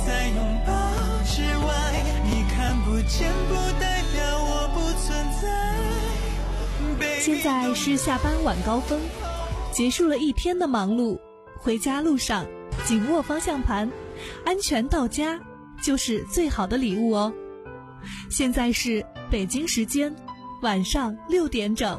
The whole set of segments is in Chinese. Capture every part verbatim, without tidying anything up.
在拥抱之外，你看不见不代表我不存在。 现在是下班晚高峰，结束了一天的忙碌，回家路上紧握方向盘，安全到家就是最好的礼物哦。现在是北京时间晚上六点整。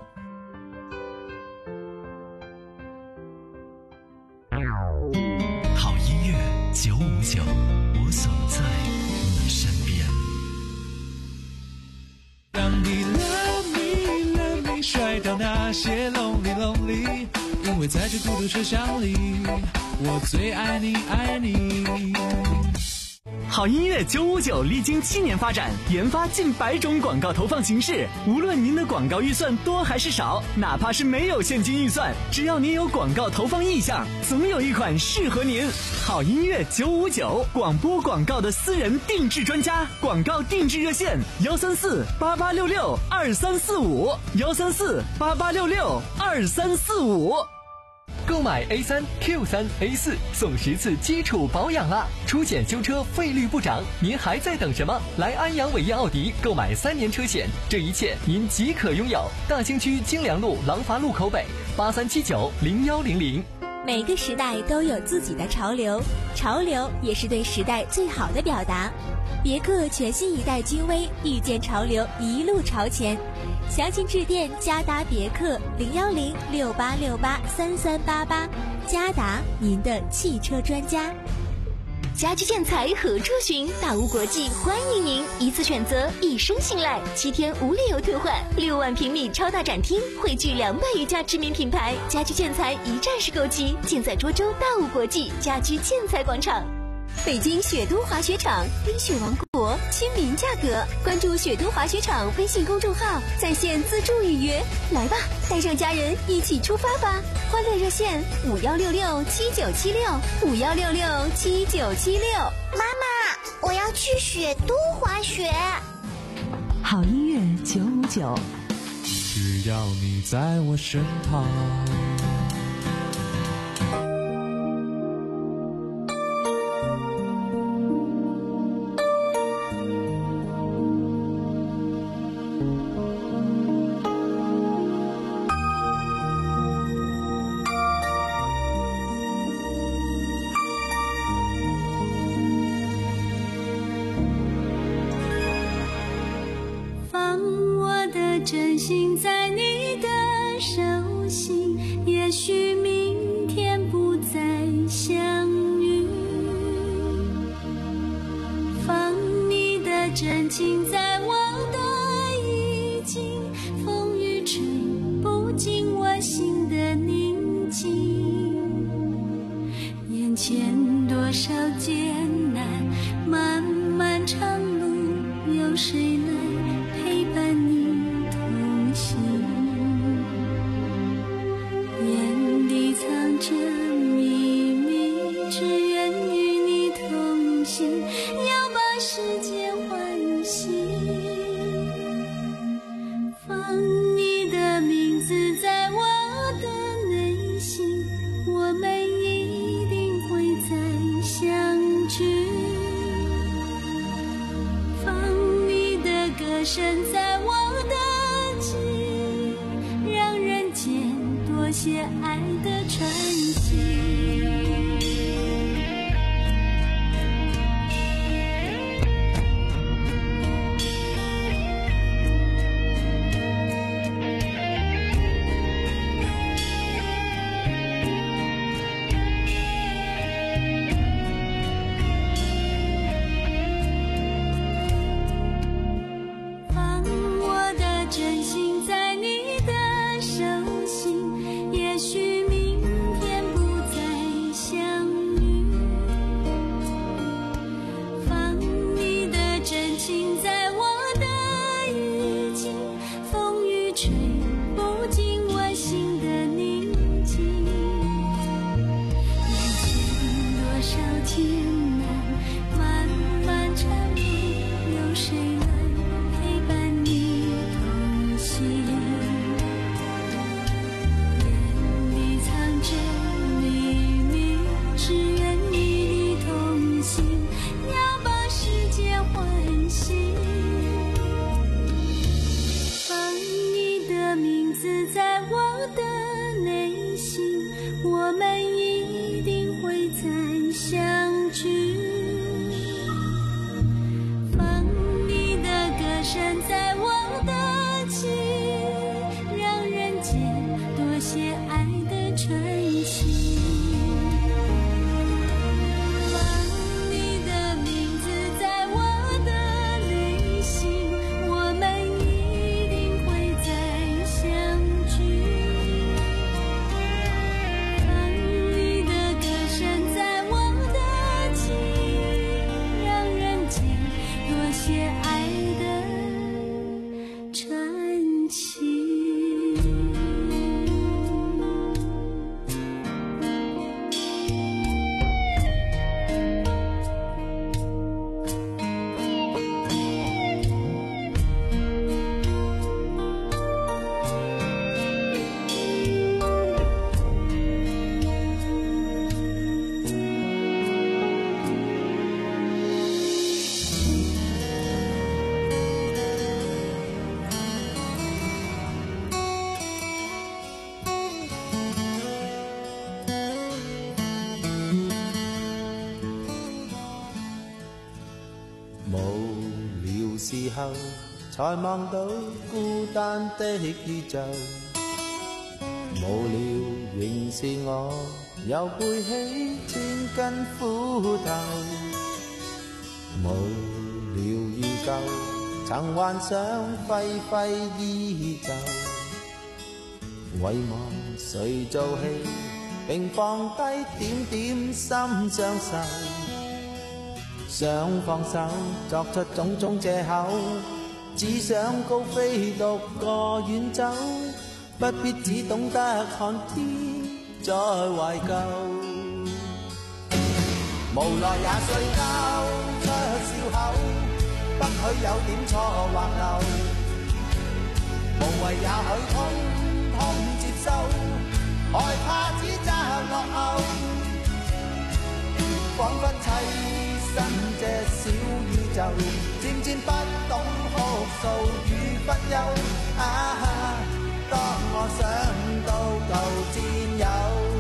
好音乐九五九，我总在你身边。 当你 love me love me 甩掉那些 lonely lonely， 因为在这孤独车厢里，我最爱你爱你。 好音乐九五九历经七年发展，研发近百种广告投放形式。无论您的广告预算多还是少，哪怕是没有现金预算，只要您有广告投放意向，总有一款适合您。好音乐九五九，广播广告的私人定制专家，广告定制热线幺三四八八六六二三四五幺三四八八六六二三四五。 购买 A 三 Q 三 A 四送十次基础保养啦！出险修车费率不涨，您还在等什么？来安阳伟业奥迪购买三年车险，这一切您即可拥有。大兴区京良路廊坊路口北八三七九零幺零零。 每个时代都有自己的潮流，潮流也是对时代最好的表达。别克全新一代君威，遇见潮流，一路朝前。详情致电嘉达别克零幺零六八六八三三八八，嘉达您的汽车专家。 家居建材何处寻？大屋国际欢迎您，一次选择，一生信赖，七天无理由退换，六万平米超大展厅，汇聚两百余家知名品牌，家居建材一站式购齐，尽在涿州大屋国际家居建材广场。北京雪都滑雪场，冰雪王国，亲民价格。关注雪都滑雪场微信公众号，在线自助预约。来吧，带上家人一起出发吧！欢乐热线五幺六六七九七六五幺六六七九七六。 妈妈，我要去雪都滑雪。 好音乐九五九， 只要你在我身旁。 真心在你的手心，也许明天不再相遇。放你的真情在我的衣襟，风雨吹不进我心的宁静。眼前多少艰难，漫漫长路，有谁来陪伴你眼里藏着秘密，只愿与你同行，要把世界唤醒。放你的名字在我的内心，我们一定会再相聚。放你的歌声在我的记忆，让人间多些爱的传奇。放聚。放你的歌声在我的心，让人间多些爱的传奇。放你的名字在我的内心，我们一定会再相聚。放你的歌声在我的心，让人间多些爱的传奇。 無聊時候才望到孤單的宇宙，無聊仍是我又背起千斤苦頭，無聊如舊曾幻想揮揮衣袖，遺忘誰做戲並放低點點心相受，想放手作出種種藉口，只想高飛獨個遠走，不必只懂得看天再懷舊。無奈也睡覺出笑口，不許有點錯或漏，無謂也許通通接受，害怕指責落後，彷彿棲身這小宇宙，漸漸不懂哭訴與分憂。啊，當我想到舊戰友，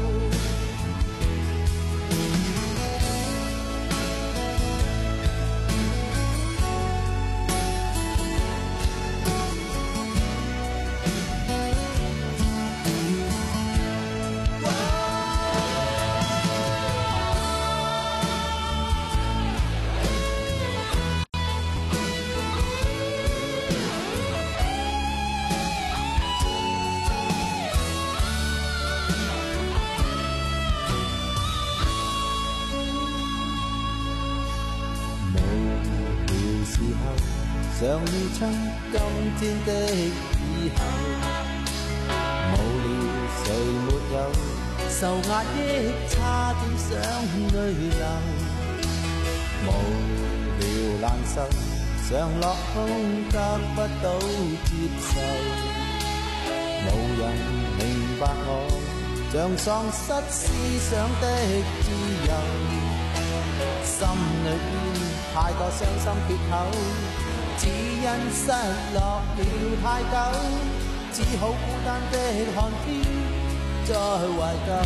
常預測今天的以後，無聊誰沒有受壓抑，差點想淚流，無聊難受，常落空得不到接受，無人明白我，像喪失思想的自由，心裏邊太多傷心缺口，只因失落了太久，只好孤單的看天再懷舊。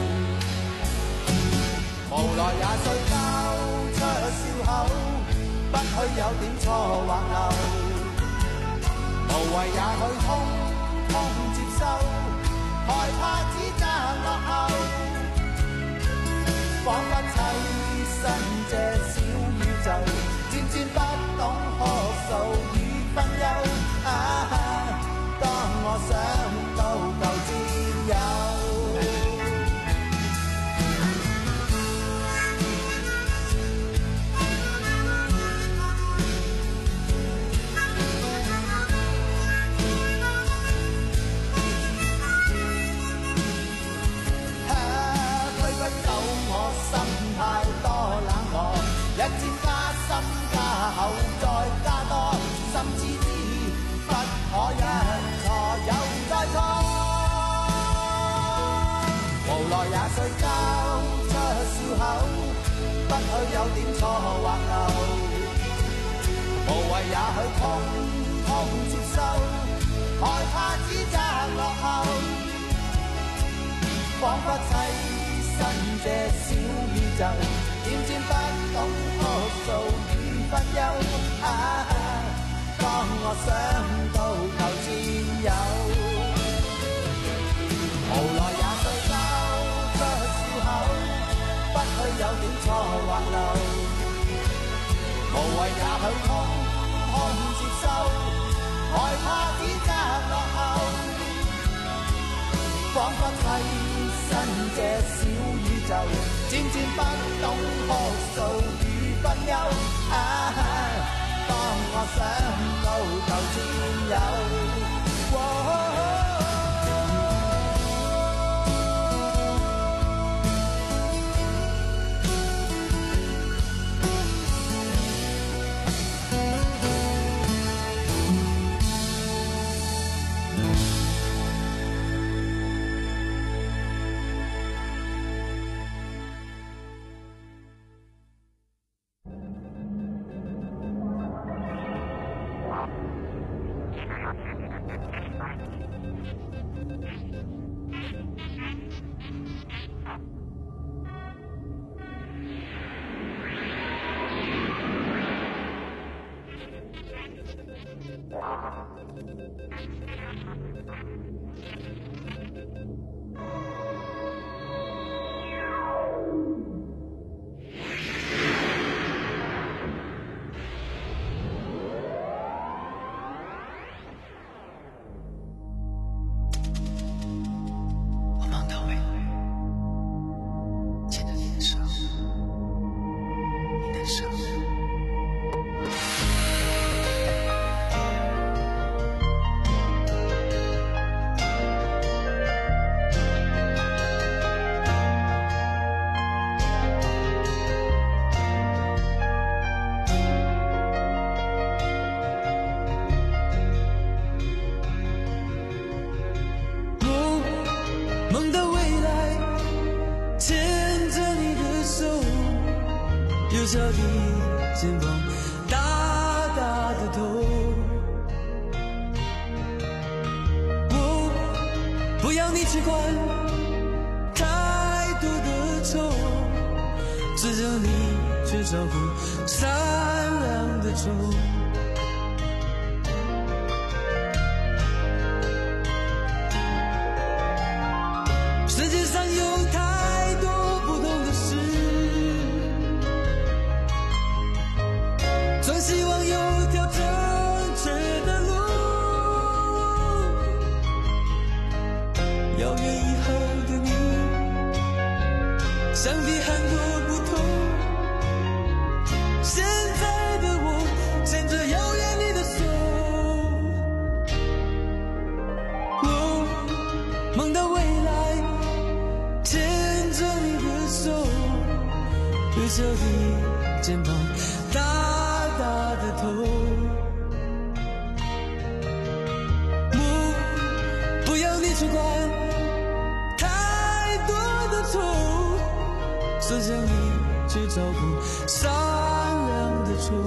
無奈也睡覺出笑口，不許有點錯或漏，無謂也許通通接受，害怕指責落後，彷彿棲身這小宇宙，漸漸不懂哭訴與分憂。啊，當我想到舊戰友，啊，推不走我心太多冷漠，一漸加深加厚再加多，心知知不可一錯又再錯，無奈也睡覺出笑口，不許有點錯或漏，無謂也許通通接受，害怕指責落後，彷彿棲身這小宇宙，漸漸不忧。啊，當我想到舊戰友，無奈也須交出笑口，不許有點錯或漏，無謂也許空空接收，害怕指責落後，彷彿棲身這小宇宙，漸漸不懂哭訴與分憂。啊，當我想到舊戰友，哦小的肩膀，大大的头，我不要你去管太多的愁，只要你去照顾善良的愁。世界上有太多不同的事，总希望有条正确的路，遥远以后的你，想必很多不同。现在的我牵着遥远你的手，我梦到未来，牵着你的手，微笑的肩膀，大大的头，不不要你去管太多的愁，只想你去照顾善良的愁。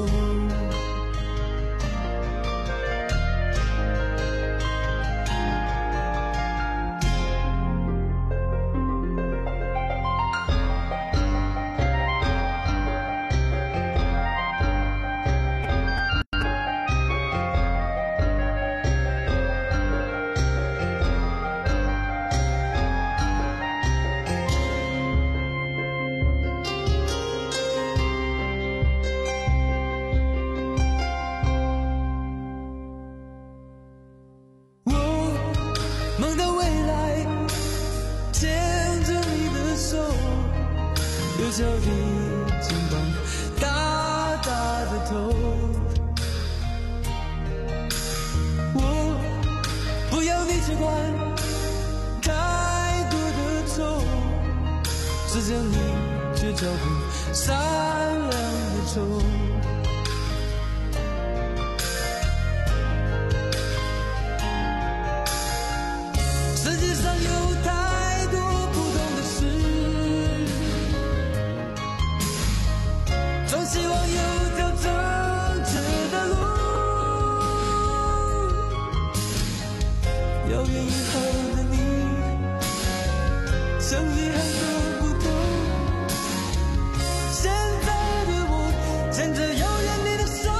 梦到未来，牵着你的手，幼小的肩膀，大大的头，我不要你去管太多的愁，只想你去照顾善良的愁。世界上有太多不同的事，总希望有条正确的路，遥远以后的你，想必很多不同。现在的我牵着遥远你的手，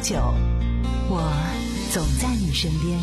九，我总在你身边。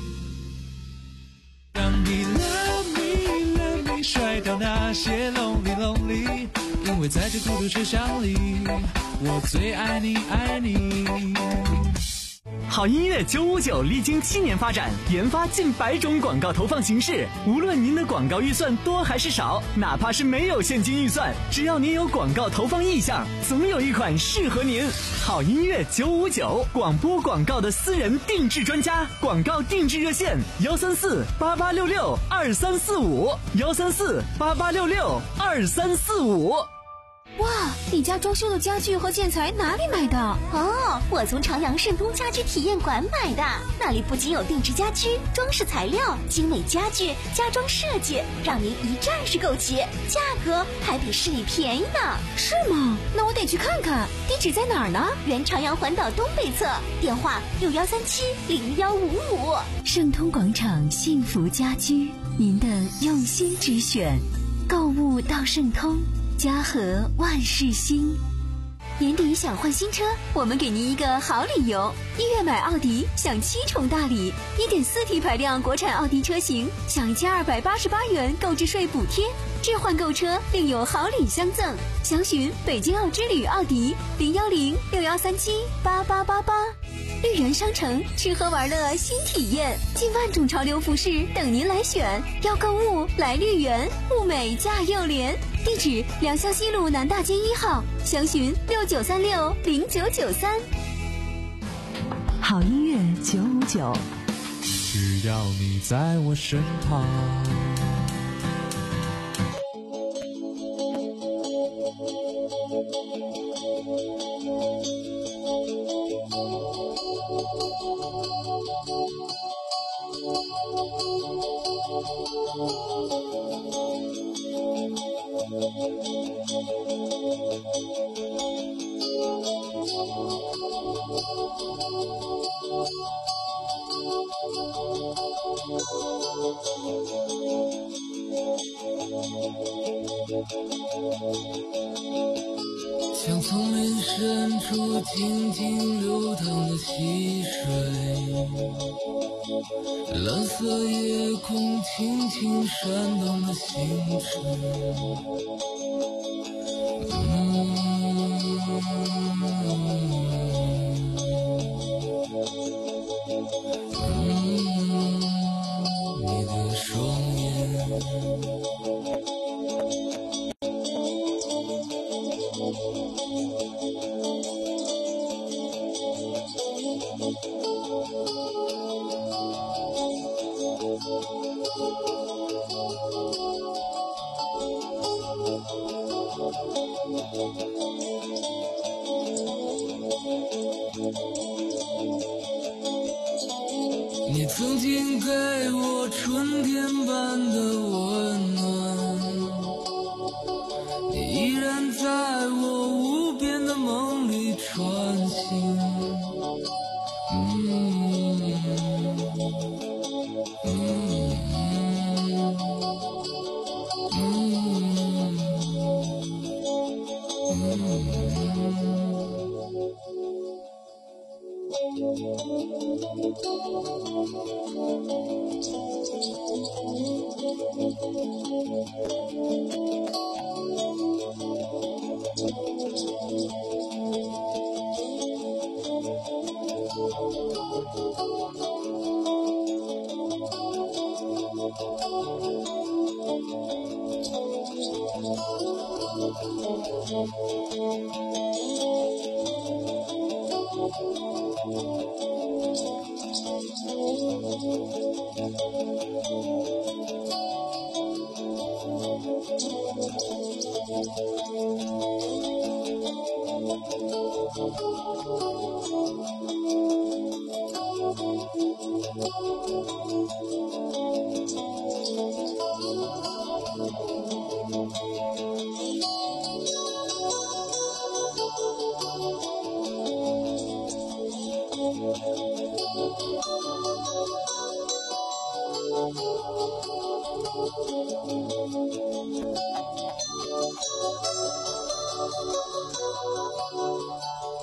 让你 love me love me 甩掉那些 lonely lonely， 因为在这孤独车厢里，我最爱你爱你。 好音乐九五九历经七年发展，研发近百种广告投放形式。无论您的广告预算多还是少，哪怕是没有现金预算，只要您有广告投放意向，总有一款适合您。好音乐九五九，广播广告的私人定制专家，广告定制热线：幺三四八八六六二三四五，幺三四八八六六二三四五。 哇，你家装修的家具和建材哪里买的？哦，我从长阳盛通家居体验馆买的。那里不仅有定制家居、装饰材料、精美家具、家装设计，让您一站式购齐，价格还比市里便宜呢。是吗？那我得去看看。地址在哪儿呢？原长阳环岛东北侧，电话六幺三七零幺五五。 盛通广场幸福家居，您的用心之选，购物到盛通。家和万事兴。 年底想换新车，我们给您一个好理由。一月买奥迪享七重大礼， 一点四 T 排量国产奥迪车型享一千二百八十八元购置税补贴，置换购车另有好礼相赠。详询北京奥之旅奥迪零幺零六幺三七八八八八。绿源商城，吃喝玩乐新体验，近万种潮流服饰等您来选。要购物来绿源，物美价又廉。地址：良乡西路南大街一号，详询六九三六零九九三。 好音乐九五九， 只要你在我身旁。 像丛林深处静静流淌的溪水，蓝色夜空轻轻闪动的星辰。嗯嗯，你的双眼。你曾经给我春天般的温暖，你依然在我无边的梦里穿行。嗯嗯嗯嗯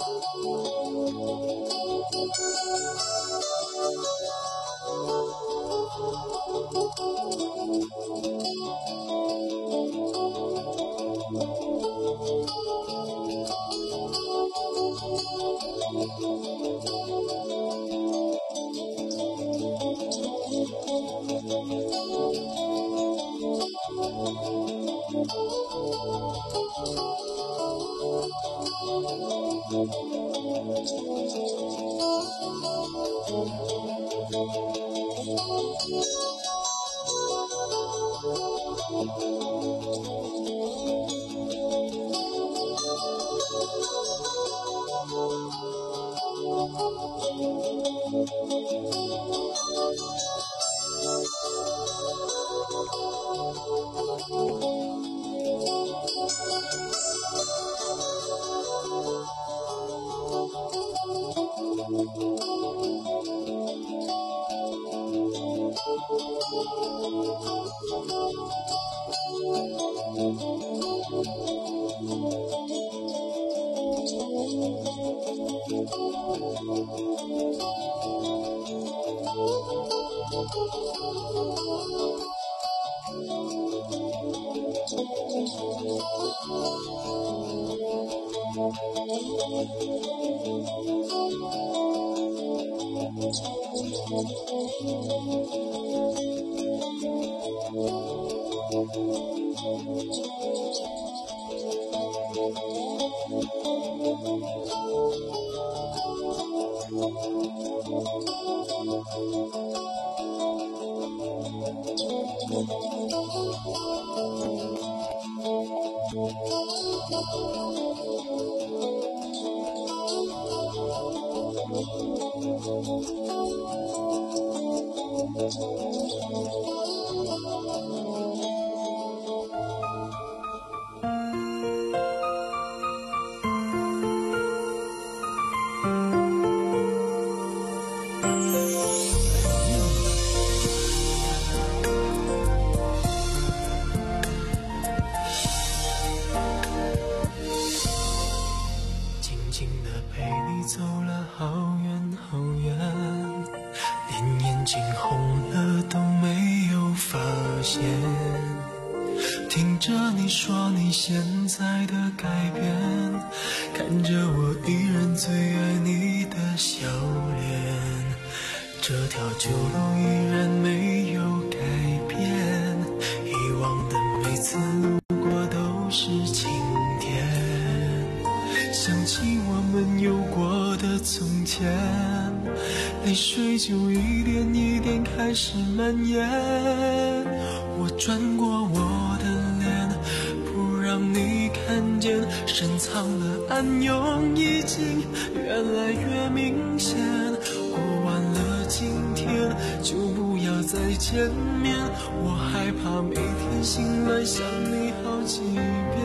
听着你说你现在的改变，看着我依然最爱你的笑脸，这条旧路依然没有改变，以往的每次路过都是晴天，想起我们有过的从前，泪水就一点一点开始蔓延，我转过我的脸，不让你看见，深藏的暗涌已经越来越明显，过完了今天就不要再见面，我害怕每天醒来想你好几遍，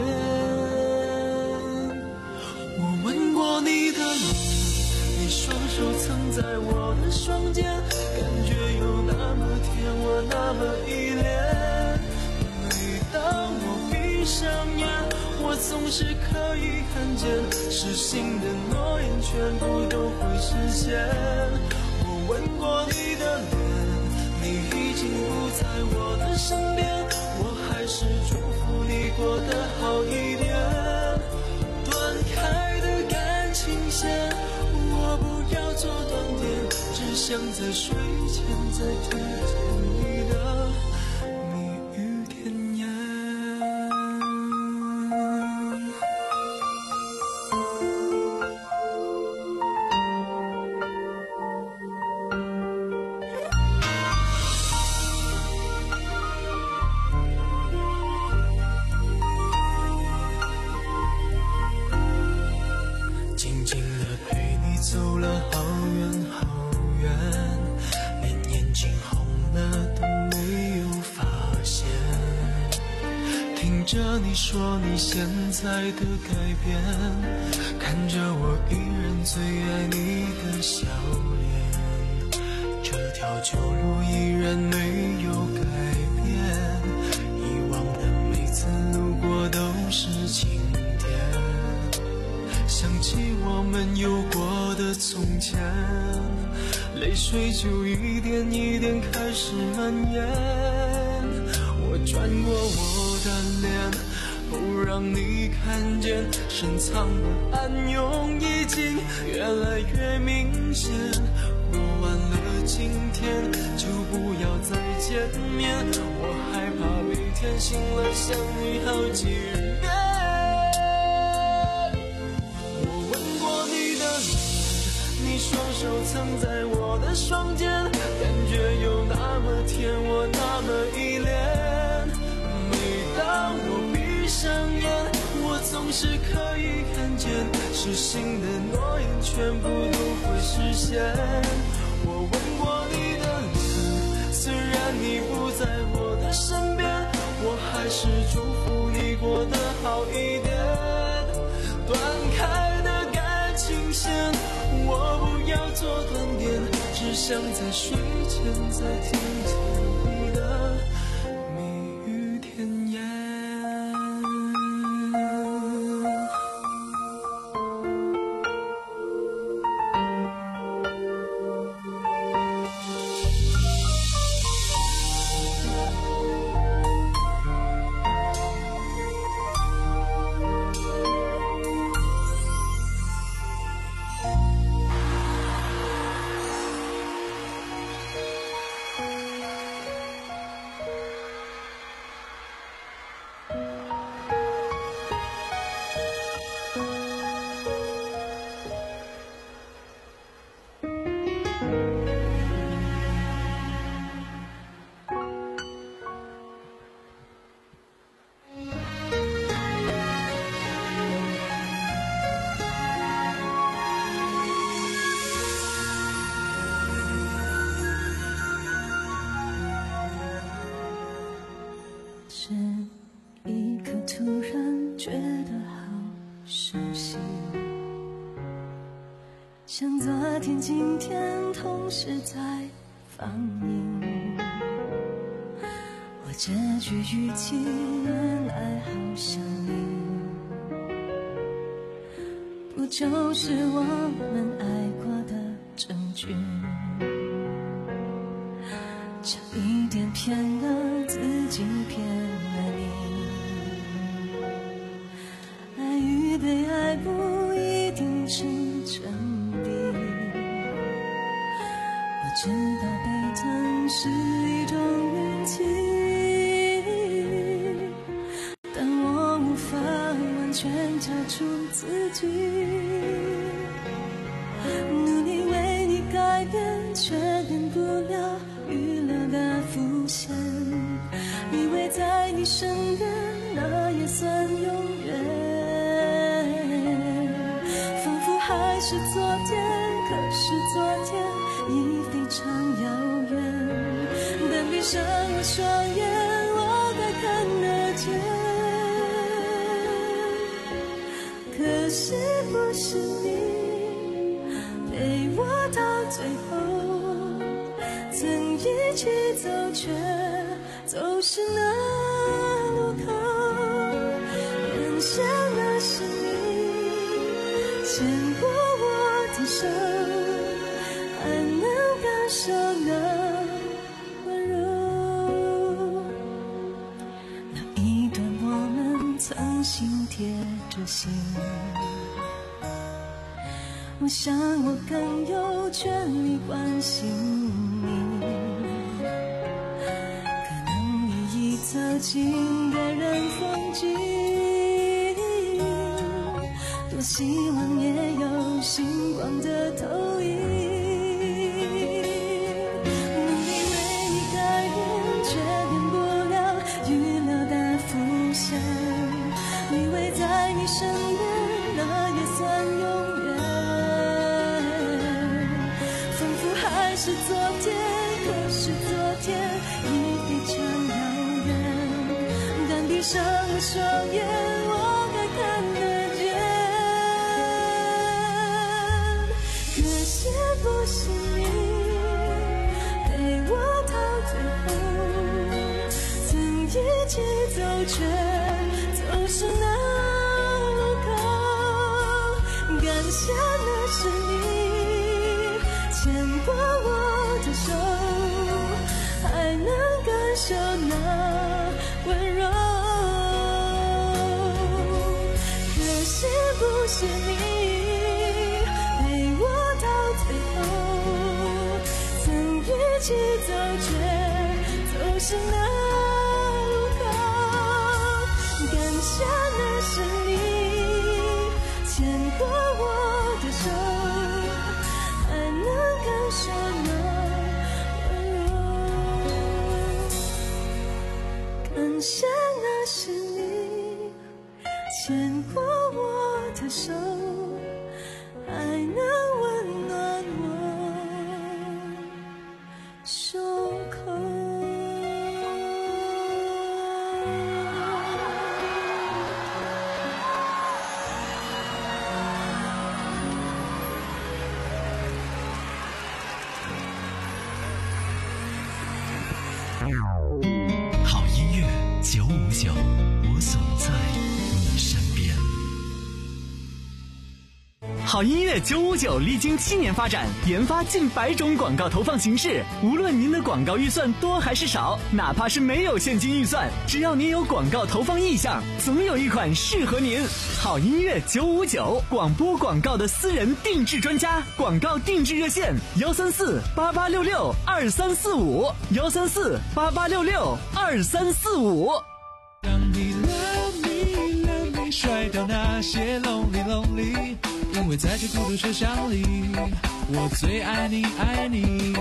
我吻过你的脸，你双手曾在我的双肩，感觉有那么甜，我那么依恋，每当我闭上眼，我总是可以看见，失信的诺言全部都会实现，我吻过你的脸，你已经不在我的身边，我还是祝福你过得好一点，断开的感情线我不要做断点，只想在睡前再听见你的蜜语甜言。静静地陪你走了好远好远，连眼睛红了都没有发现，听着你说你现在的改变，看着我依然最爱你的笑脸，这条旧路依然没有改变，以往的每次路过都是晴天，想起我们有过的从前，泪水就一点一点开始蔓延。我转过我的脸，不让你看见，深藏的暗涌已经越来越明显。过完了今天，就不要再见面，我害怕每天醒来想你好几遍。我吻过你的脸，你双手曾在我的双肩，感觉有那么甜，我那么依恋。每当我闭上眼，我总是可以看见，失信的诺言全部都会实现。我吻过你的脸，虽然你不在我的身边，我还是祝福你过得好一点。断开的感情线，我不要做断点，只想在睡前再听见你的蜜语甜言。 这一刻突然觉得好熟悉，像昨天今天同时在放映。我这句语气原来好像你，不就是我们爱过的证据？差一点骗了自己，骗了你。爱与被爱不一定是真谛，我知道背疼是一种运气，但我无法完全交出自己。努力为你改变，却变不了预留的伏线，以为在你身边那也算永远，仿佛还是昨天，可是昨天已非常遥远。但闭上了双眼，我该看得见，可惜不是你陪我到最后，曾一起走却走失那路口。原先那是你牵过我的手，还能感受那温柔。那一段我们曾心贴着心，我想我更有权利关心你，可能你已走进别人风景，多希望也有星光的投影。努力为你改变，却变不了预留的伏线，以为在你身边那也算永远，仿佛还是昨天，可是昨天已非常遥远。但闭上了双眼，我该看得见，可惜不是你陪我到最后，曾一起走却走失那路口。感谢是你牵过我的手，还能感受那温柔。可惜不是你陪我到最后，曾一起走却走失那路口。感谢那是你牵过我的手，还能感受那温柔。感谢那是你牵过我的手，还能温暖我胸口。 好音乐九五九，我总在你身边。 好音乐九五九历经七年发展，研发近百种广告投放形式。无论您的广告预算多还是少，哪怕是没有现金预算，只要您有广告投放意向，总有一款适合您。好音乐九五九，广播广告的私人定制专家，广告定制热线：幺三四八八六六二三四五，幺三四八八六六二三四五。 让你 love me love me， 甩掉那些 lonely lonely， 因为在这孤独车厢里，我最爱你爱你。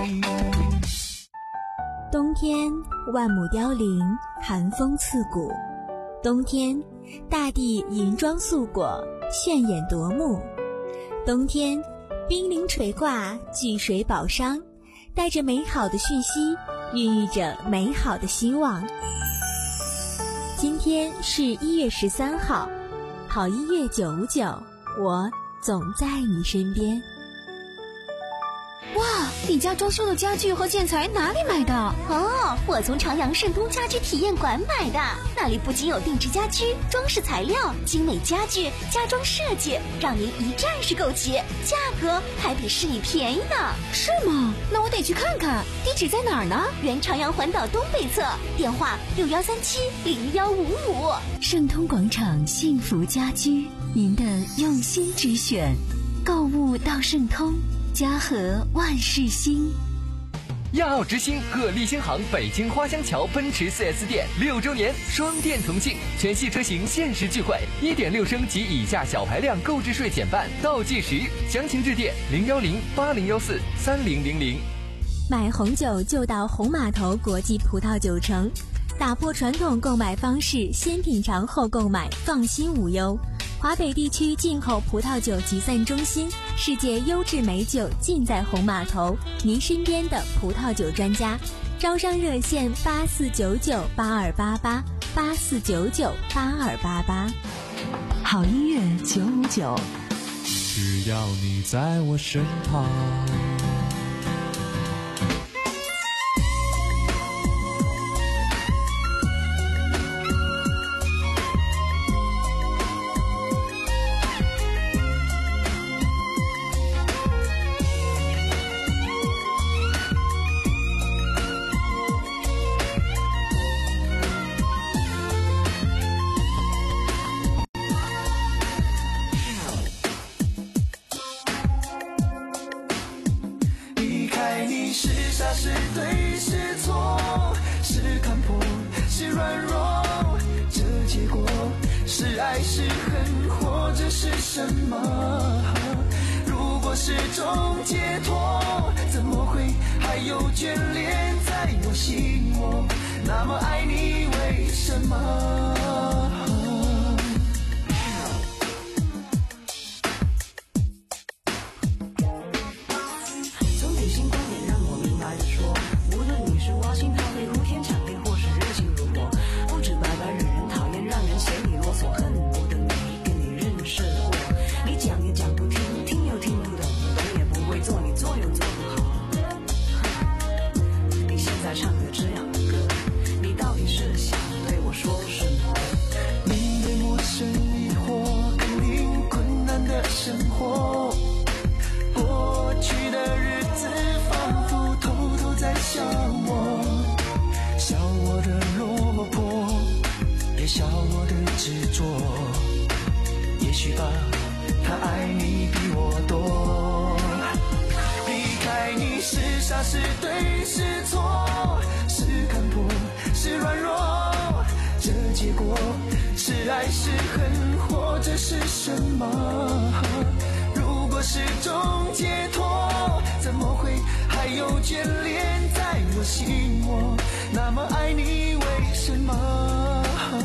冬天万亩凋零，寒风刺骨。冬天大地银装素裹，炫眼夺目。冬天冰凌垂挂，聚水宝商，带着美好的讯息，孕育着美好的希望。今天是一月十三号，好音乐九五九，我总在你身边。 哇，你家装修的家具和建材哪里买的？ 哦，我从朝阳盛东家居体验馆买的，那里不仅有定制家居、装饰材料、精美家具、家装设计，让您一站式购齐，价格还比市里便宜呢。 是吗？那我得去看看。地址在哪儿呢？ 原朝阳环岛东北侧，电话六幺三七零幺五五。 盛通广场幸福家居，您的用心之选，购物到盛通，家和万事兴。 亚奥之星鹤立新航北京花乡桥奔驰 四 S 店六周年双店同庆，全系车型限时钜惠， 一点六 升及以下小排量购置税减半，倒计时。详情致电零幺零八零幺四三零零零。 买红酒就到红码头国际葡萄酒城，打破传统购买方式，先品尝后购买，放心无忧。华北地区进口葡萄酒集散中心，世界优质美酒尽在红码头，您身边的葡萄酒专家。招商热线八四九九八二八八八四九九八二八八。 好音乐九五九， 只要你在我身旁。 是对是错，是看破是软弱，这结果是爱是恨，或者是什么？如果是种解脱，怎么会还有眷恋在我心窝？那么爱你为什么？唱的这样的歌，你到底是想对我说什么？ 我的落魄，别笑我的执着。也许吧，他爱你比我多。离开你是傻是对是错，是看破是软弱，这结果是爱是恨或者是什么？如果是种解脱，怎么会还有眷恋在我心窝？那么爱你为什么？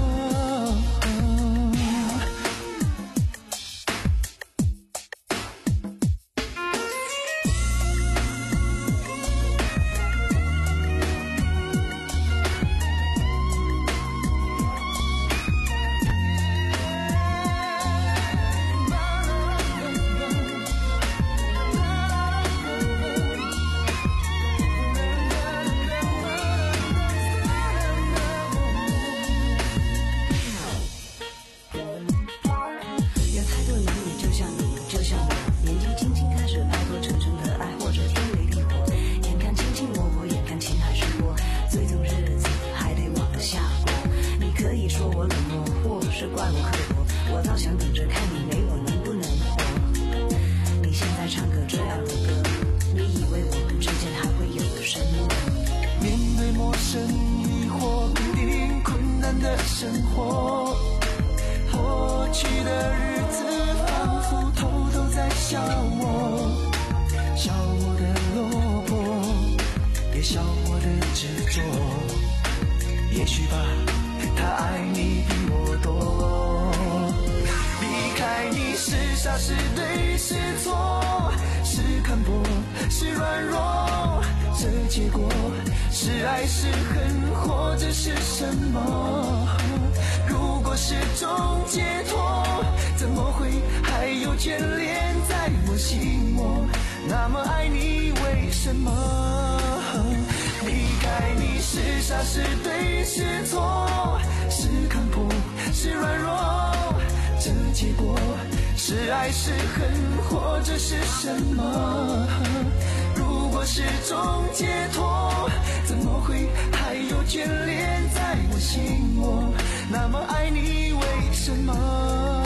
生活，过去的日子仿佛偷偷在笑我，笑我的落魄，也笑我的执着。也许吧，他爱你比我多。离开你是傻是对是错，是看破是软弱，这结果是爱是恨或者是什么？如果是种解脱，怎么会还有眷恋在我心窝？那么爱你为什么？离开你是傻是对是错，是看破是软弱，这结果是爱是恨或者是什么？如果是种解脱，怎么会还有眷恋在我心窝？那么爱你为什么？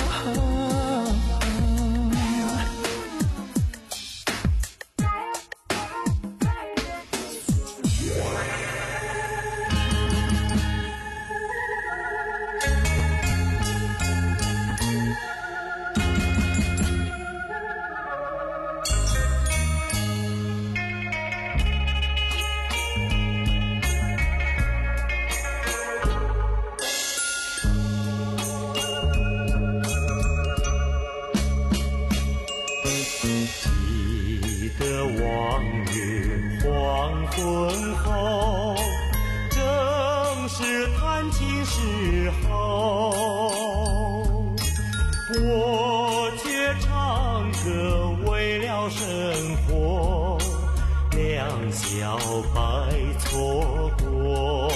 我却唱歌为了生活，两小白错过，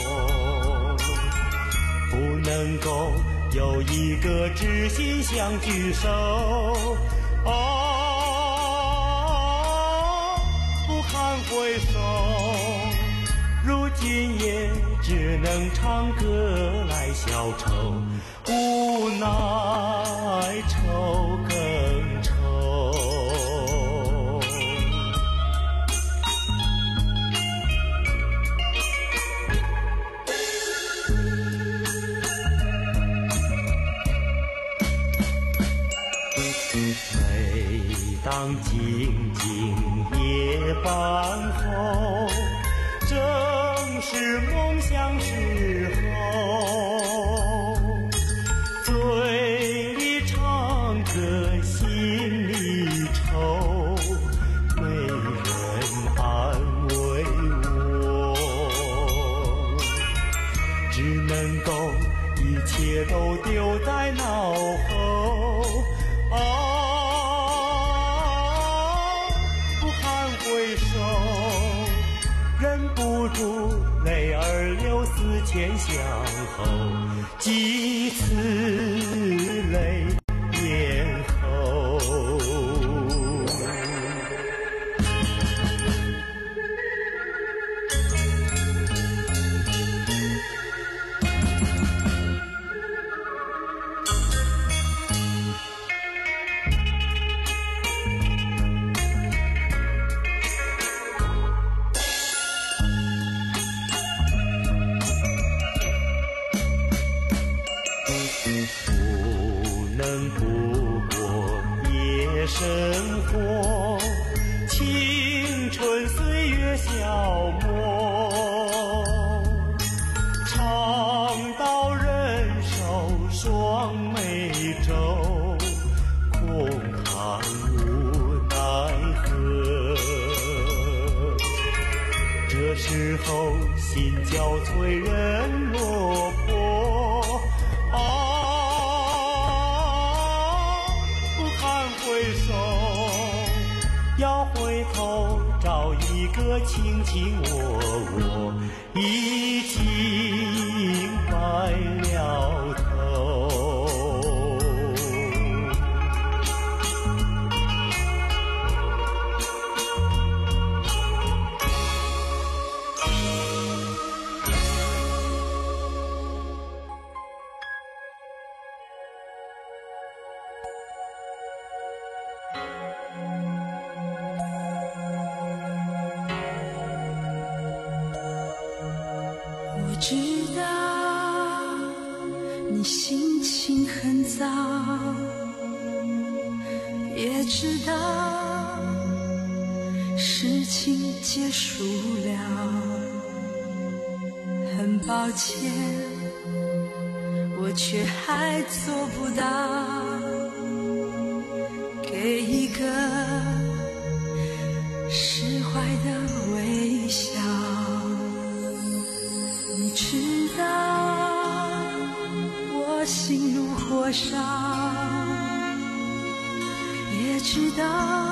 不能够有一个知心相聚首，啊，不堪回首，如今也只能唱歌来消愁，无奈愁更愁。每当静静夜半后，正是梦想时候，嘴里唱歌心里愁，没人安慰我，只能够一切都丢在脑后，啊，不堪回首，忍不住泪儿流，思前想后，几次泪眼后。 人不过夜生活，青春岁月消磨，长到人手双眉皱，空叹无奈何。这时候心焦催人落魄，啊，不堪回首，要回头找一个卿卿我我，已经白了头。 我知道你心情很糟，也知道事情结束了。很抱歉，我却还做不到给一个释怀的微笑。你知道我心如火烧，也知道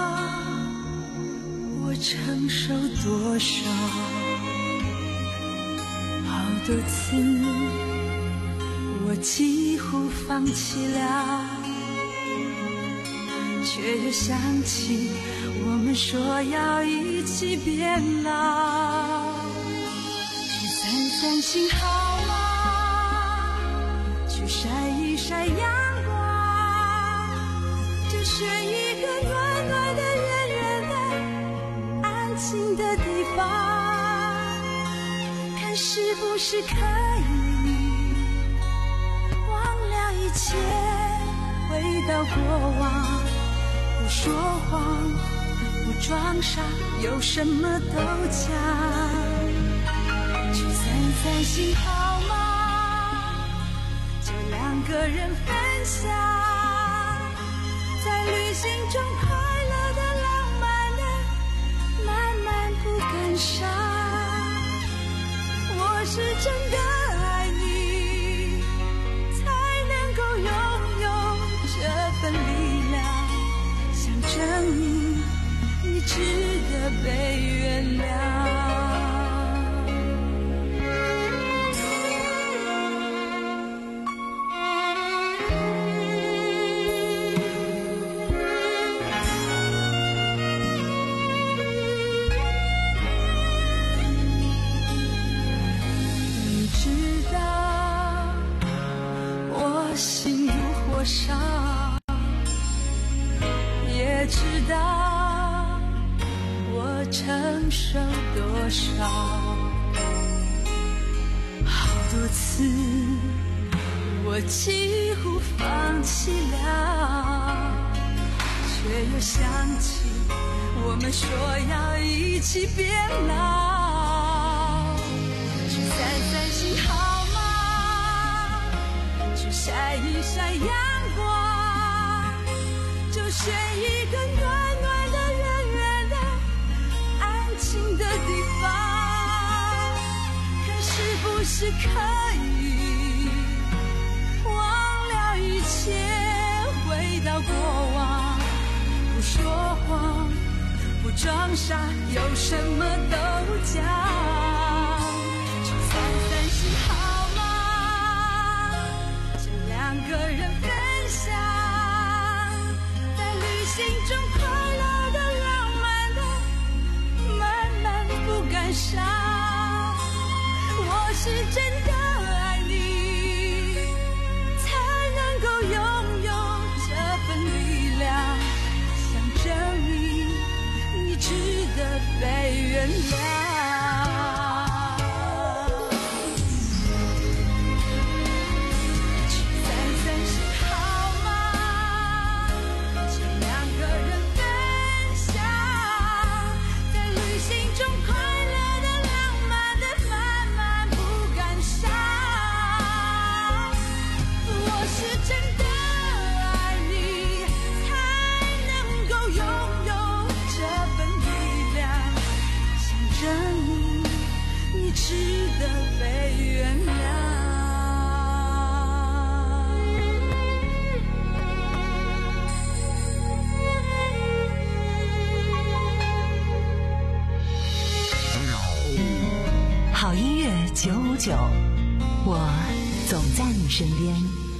我承受多少。好多次我几乎放弃了，却又想起我们说要一起变老。去散散心好吗？去晒一晒阳光，就选一个暖暖的圆圆的安静的地方，看是不是可以忘了一切，回到过往，不说谎，不装傻，有什么都讲。去散散心好吗？就两个人分享，在旅行中快乐的、浪漫的，慢慢不感伤。我是真的爱你，才能够拥有这份力量，想证明你值得被原谅。烧，也知道我承受多少。好多次我几乎放弃了，却又想起我们说要一起变老。去散散心好吗？去晒一晒阳光，就选一个暖暖的、圆圆的、安静的地方，看是不是可以忘了一切，回到过往，不说谎，不装傻，有什么都讲。去散散心好吗？就两个人分享，在旅行中快乐的、浪漫的，慢慢不感伤。我是真的爱你，才能够拥有这份力量，想证明你值得被原谅。去散散心好吗？ 五九，我总在你身边。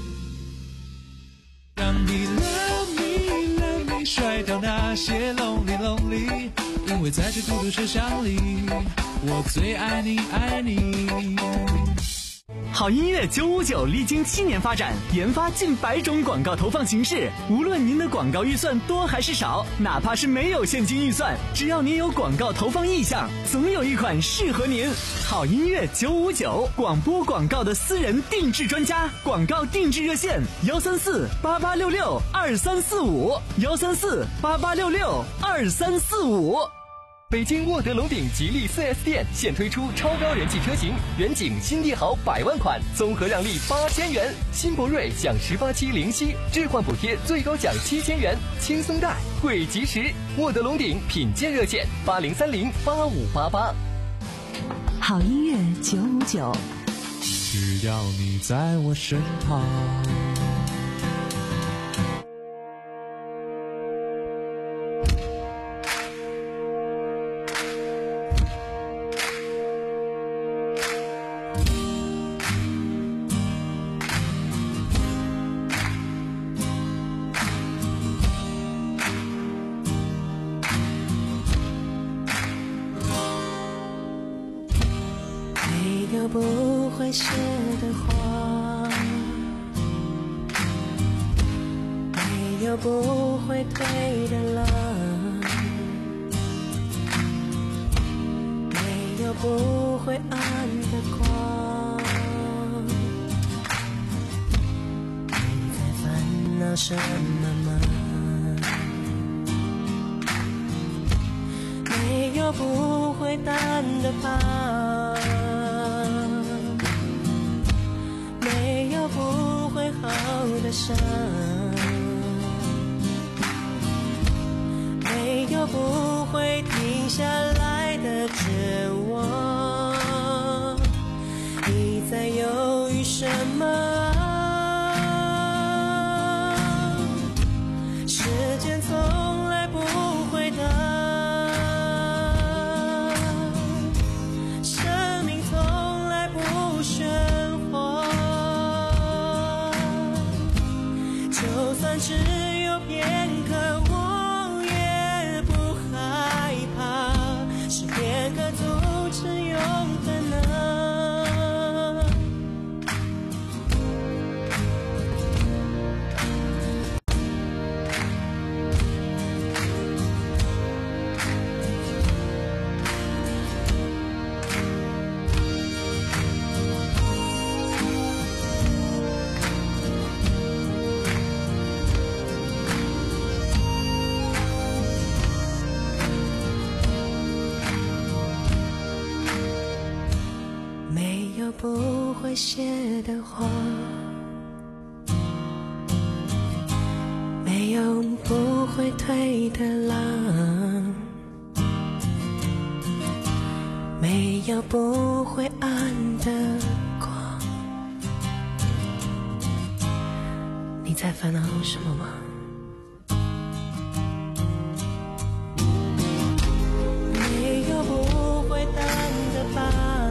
让你 love me love me 甩掉那些 lonely lonely， 因为在这孤独车厢里，我最爱你爱你。 好音乐九五九历经七年发展，研发近百种广告投放形式。无论您的广告预算多还是少，哪怕是没有现金预算，只要您有广告投放意向，总有一款适合您。好音乐九五九，广播广告的私人定制专家，广告定制热线：幺三四八八六六二三四五，幺三四八八六六二三四五。 北京沃德龙鼎吉利 四 S 店现推出超高人气车型远景新帝豪百万款，综合让利八千元，新博瑞享十八期零息置换补贴，最高奖七千元，轻松贷惠及时。沃德龙鼎品鉴热线：八零三零八五八八。 好音乐九五九， 只要你在我身旁。 没有不会谢的花，没有不会退的浪，没有不会暗的光。你在烦恼什么吗？没有不会淡的疤，没有不会好的伤，没有不会停下来的绝望。你在犹豫什么？时间从来不会等，生命从来不喧哗，就算只有片刻我也不害怕，是片刻阻止永恒呢。没有不会谢的花，没有不会退的浪，没有不会暗的光。你在烦恼什么吗？没有不会淡的疤，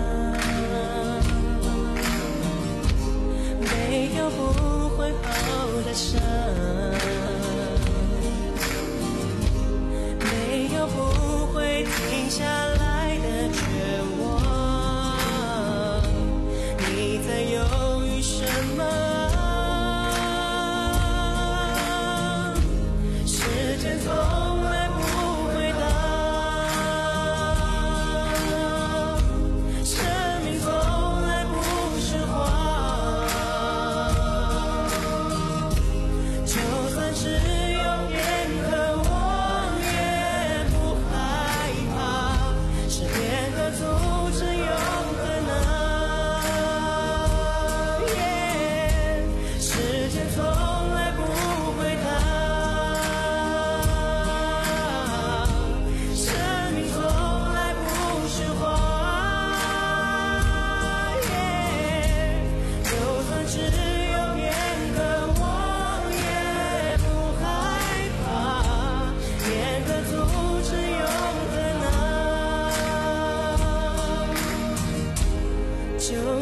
没有不会好的伤，没有不会停下来的绝望。你在犹豫什么？时间从来不会等，生命从来不是谎，就算只有片刻我也不害怕，是片刻阻止永恒呢。时间从来不会等，生命从来不是谎，就算只有片刻我也不害怕，片刻阻止永恒呢。就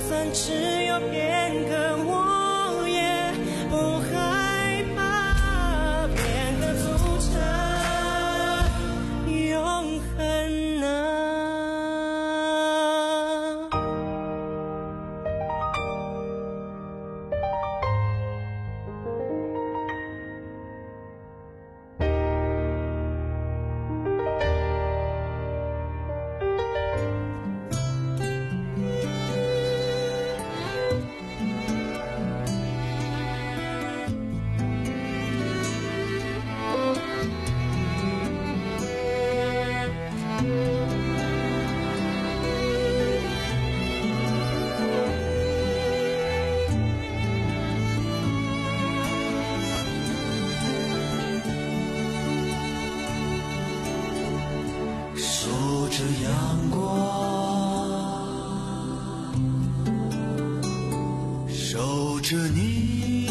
守着你，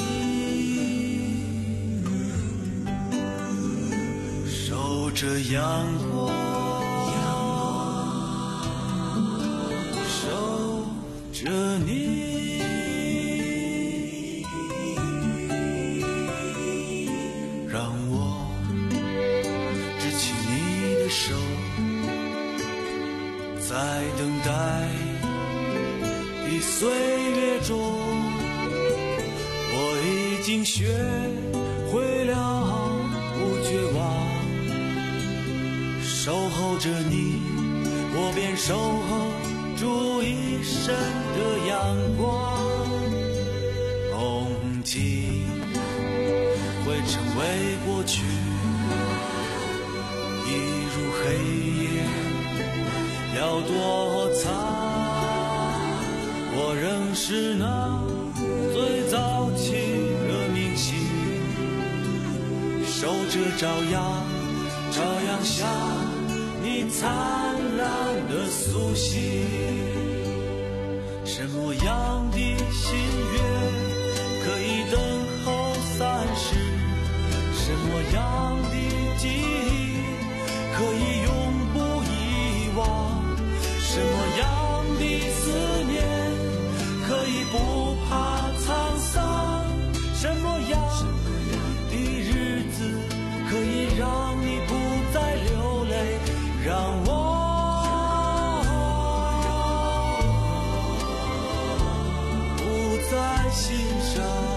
守着阳光，守着你，让我执起你的手，在等待的岁月中，我已经学会了不绝望，守候着你，我便守候住一生的阳光。梦境会成为过去，一如黑夜要躲藏，我仍是那最早起的明星，守着朝阳，朝阳下你灿烂的苏醒。什么样的心愿可以等候三世？什么样的记忆可以永不遗忘？什么样的思念可以不怕沧桑？什么样的日子可以让你不再流泪？让我不再心伤。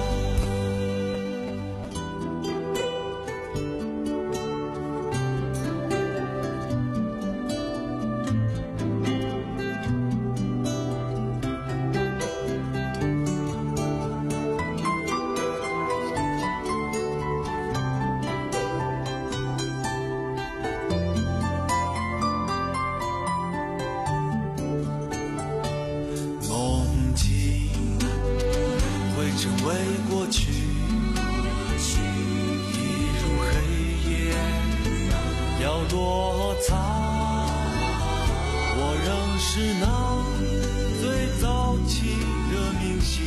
成为过去，一如黑夜要躲藏，我仍是那最早起的明星，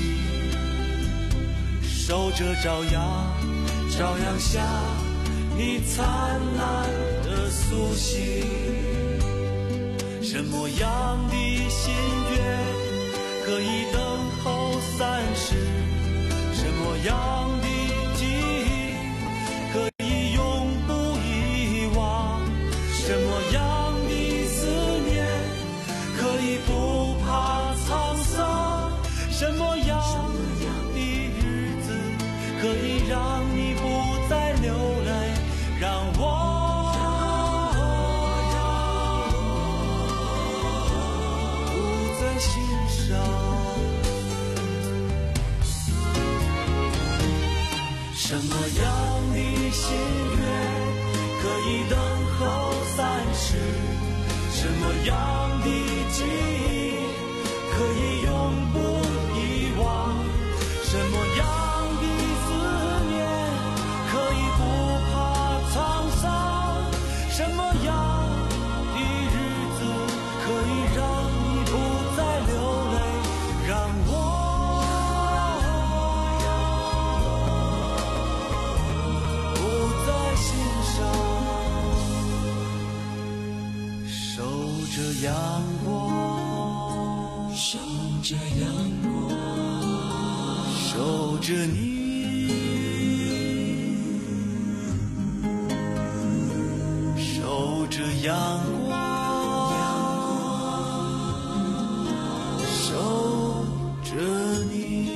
守着朝阳，朝阳下你灿烂的苏醒。什么样的心愿可以等候三世？什么样的记忆可以永不遗忘？什么样的思念可以不怕沧桑？什么样的日子可以让你不再流泪？让我不再心伤。什么样的心愿可以等候三世？什么样的记忆可以永不遗忘？什么样的思念可以不怕沧桑？什么样的日子可以让你不再流泪？让我守着阳光，守着阳光，守着你，守着阳光，守着你。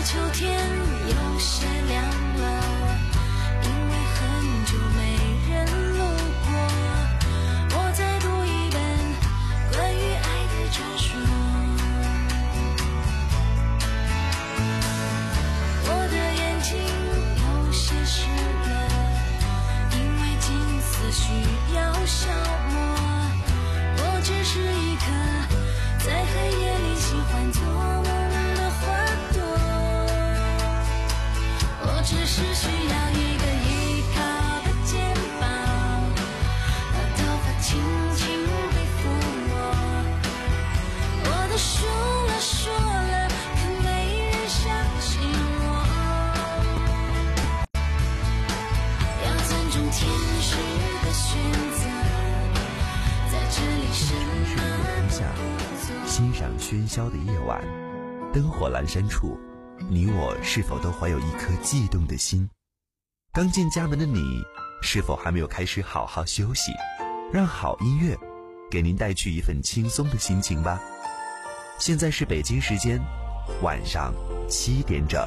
秋天有些凉了，因为很久没人路过，我再读一本关于爱的传说。我的眼睛有些湿了，因为金丝需要消磨，我只是一颗在黑夜里喜欢做梦的花朵，我只是需要一个依靠的肩膀，把头发轻轻背负我。我都说了说了，可没人相信我。要尊重天使的选择，在这里什么欣赏喧嚣的夜晚，灯火阑珊处，你我是否都怀有一颗悸动的心？刚进家门的你，是否还没有开始好好休息？让好音乐给您带去一份轻松的心情吧。现在是北京时间晚上七点整。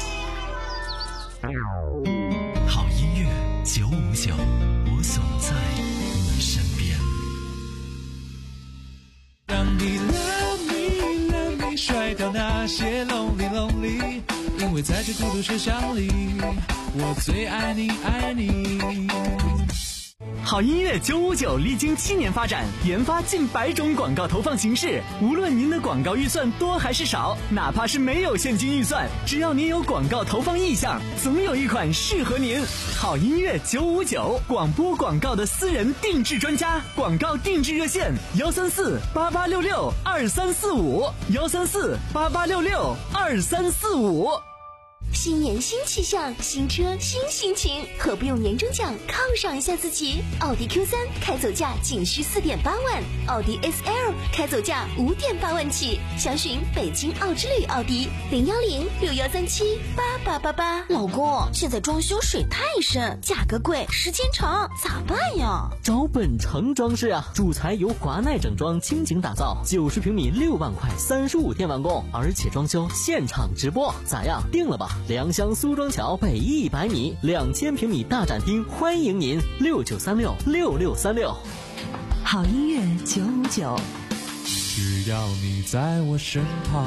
好音乐九五九，我总在你身边。 让你 love me love me 甩掉那些 lonely lonely， 因为在这孤独车厢里，我最爱你爱你。 好音乐九五九历经七年发展，研发近百种广告投放形式。无论您的广告预算多还是少，哪怕是没有现金预算，只要您有广告投放意向，总有一款适合您。好音乐九五九，广播广告的私人定制专家，广告定制热线：幺三四八八六六二三四五，幺三四八八六六二三四五。 新年新气象，新车新心情，何不用年终奖犒赏一下自己？奥迪 Q 三 开走价仅需 四点八万，奥迪 S L 开走价 五点八万起，详询北京奥之旅奥迪零幺零六幺三七八八八八。 老公，现在装修水太深，价格贵，时间长，咋办呀？ 找本城装饰啊，主材由华奈整装倾情打造，九十平米六万块，三十五天完工，而且装修现场直播，咋样？定了吧？良乡苏庄桥北一百米，两千平米大展厅，欢迎您六九三六六六三六。 好音乐九五九， 只要你在我身旁。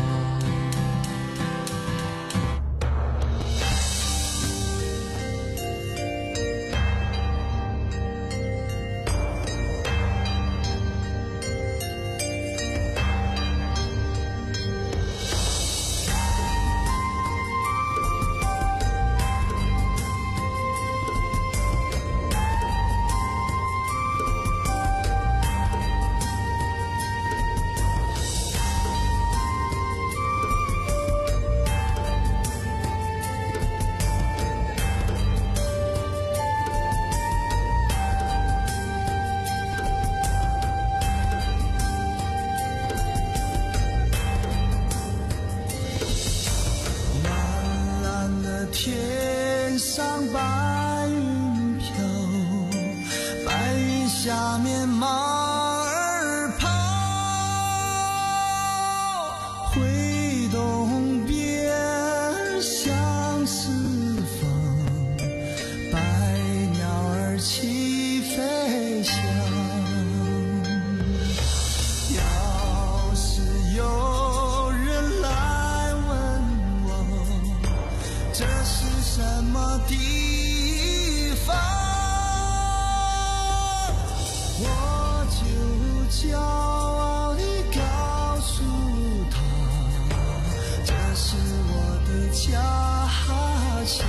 天上白云飘，白云下面马儿跑，挥动鞭向四方，百鸟儿齐飞翔。要是有人来问我这是什么地方，我就骄傲地告诉他，这是我的家乡。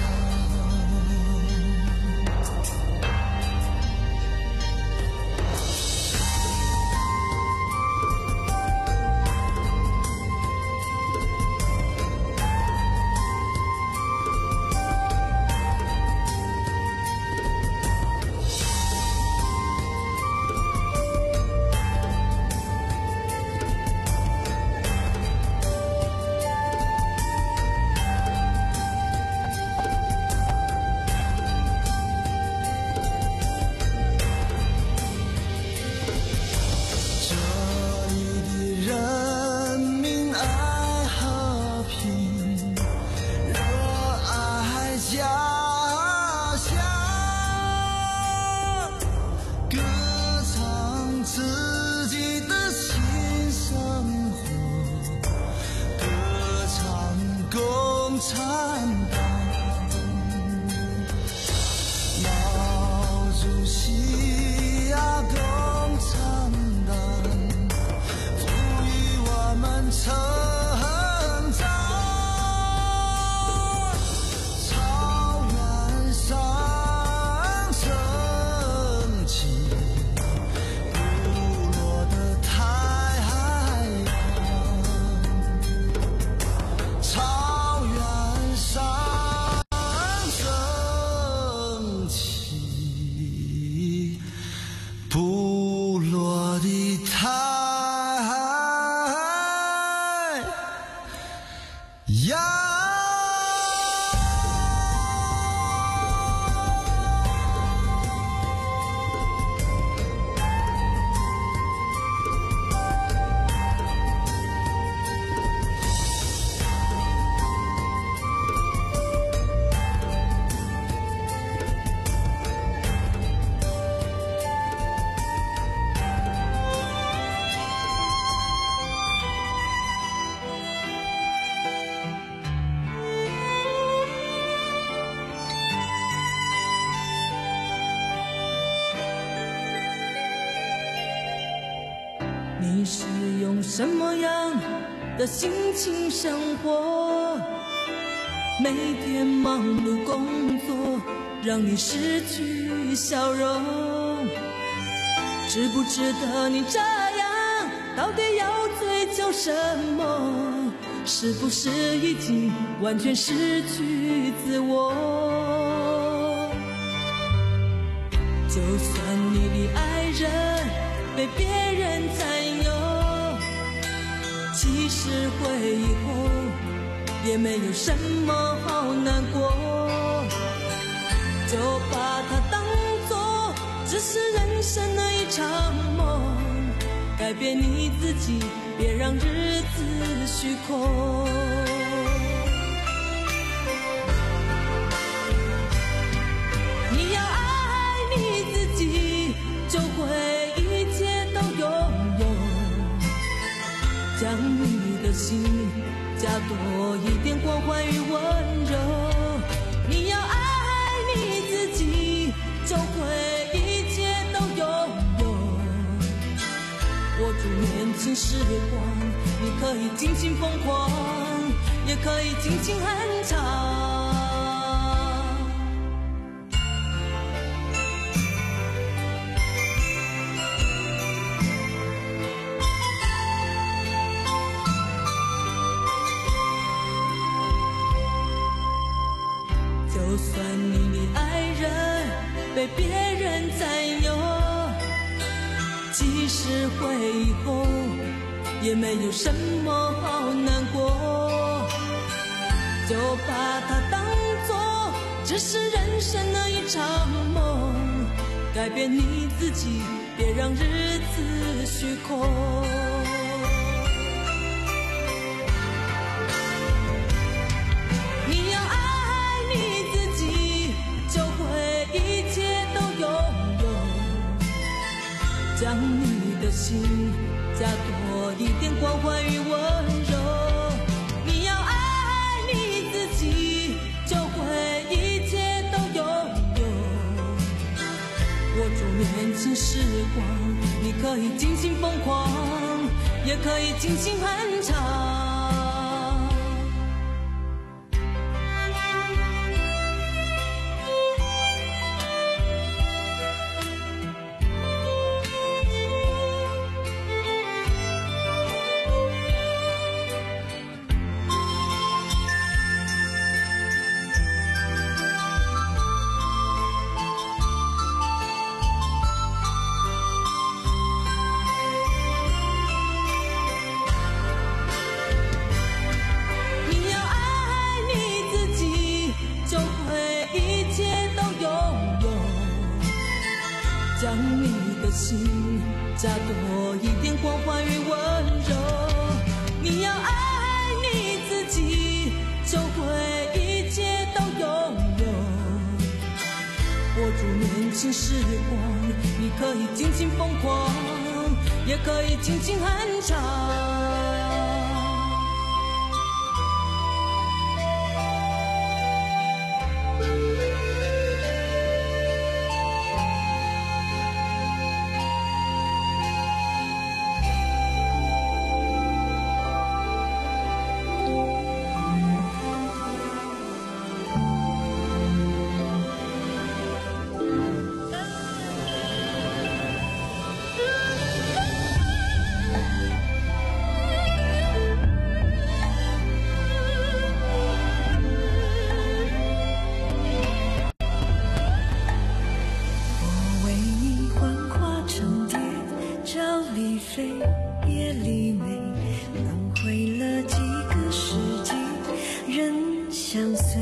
惨淡。毛主席呀，共产党赋予我们成长。草原上升起不落的太阳，草原上升起不落的太阳。 你是用什么样的心情生活？每天忙碌工作，让你失去笑容。值不值得你这样？到底要追求什么？是不是已经完全失去自我？就算你的爱人被别人占有，其实回忆后也没有什么好难过，就把它当作只是人生的一场梦，改变你自己，别让日子虚空。你要爱你自己，就会一切都拥有，将你的心加多一点关怀与温柔。你要爱你自己，就会一切都拥有，握住年轻时光，你可以尽情疯狂，也可以尽情酣畅。就算你的爱人被别人占有，即使回忆后也没有什么好难过，就把它当作只是人生的一场梦，改变你自己，别让日子虚空。你要爱你自己，就会一切都拥有，将你的心加多一点关怀与温柔。你要爱你自己，就会一切都拥有，握住年轻时光，你可以尽情疯狂，也可以尽情酣畅。将你的心加多一点关怀与温柔。你要爱你自己，就会一切都拥有。握住年轻时光，你可以尽情疯狂，也可以尽情酣畅。 相随。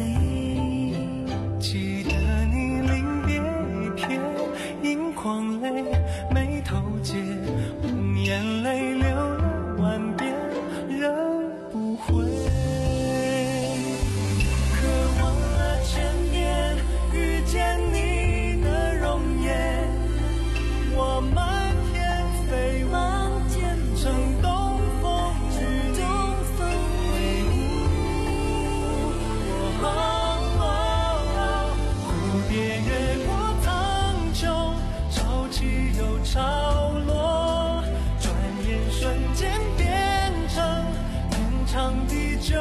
记得你临别一瞥，盈眶泪，眉头结，红眼泪流了万遍，仍不回。渴望了千年，遇见你的容颜，我漫天飞舞，乘东风与东风为伍。蝴蝶越过苍穹，潮起又潮落，转眼瞬间变成天长地久。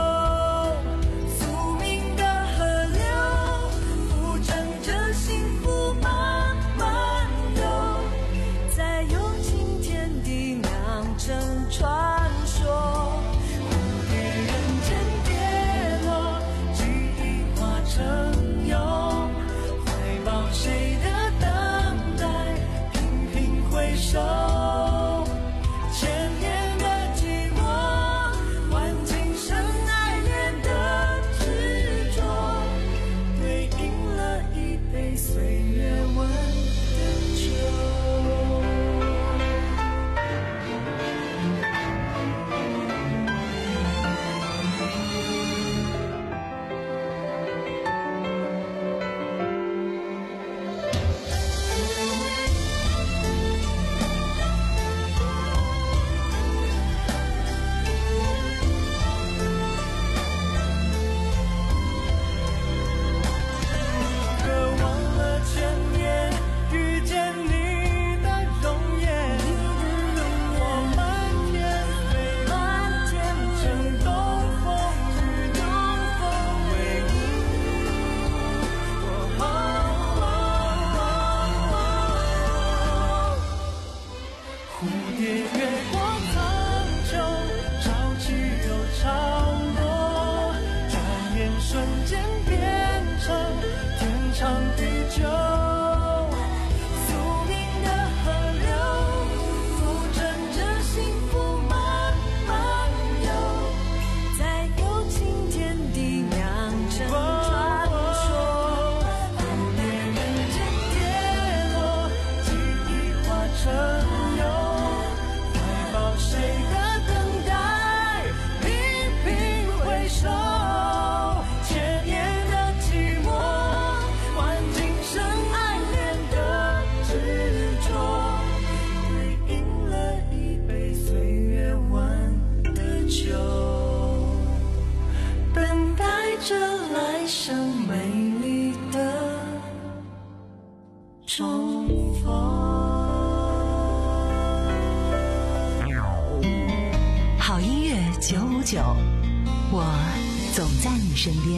宿命的河流，浮沉着幸福慢慢游，在有情天地酿成传说。蝴蝶人间跌落，记忆化成油，怀抱谁的等待，频频回首。千年的寂寞，换今生爱恋的执着，对应了一杯岁月温的酒。渴望了千年，遇见你的容颜，我漫天飞舞，乘东风与东风为伍。蝴蝶越过苍穹，潮起又潮落，转眼瞬间变成天长地久。宿命的河流，浮沉着幸福慢慢游，在有情天地酿成传说。蝴蝶人间跌落，记忆化成油，怀抱谁的等待，频频回首。千年的寂寞，换今生爱恋的执着，对应了一杯岁月温的酒，等待着来生美丽的重逢。 好音乐九五九，我总在你身边。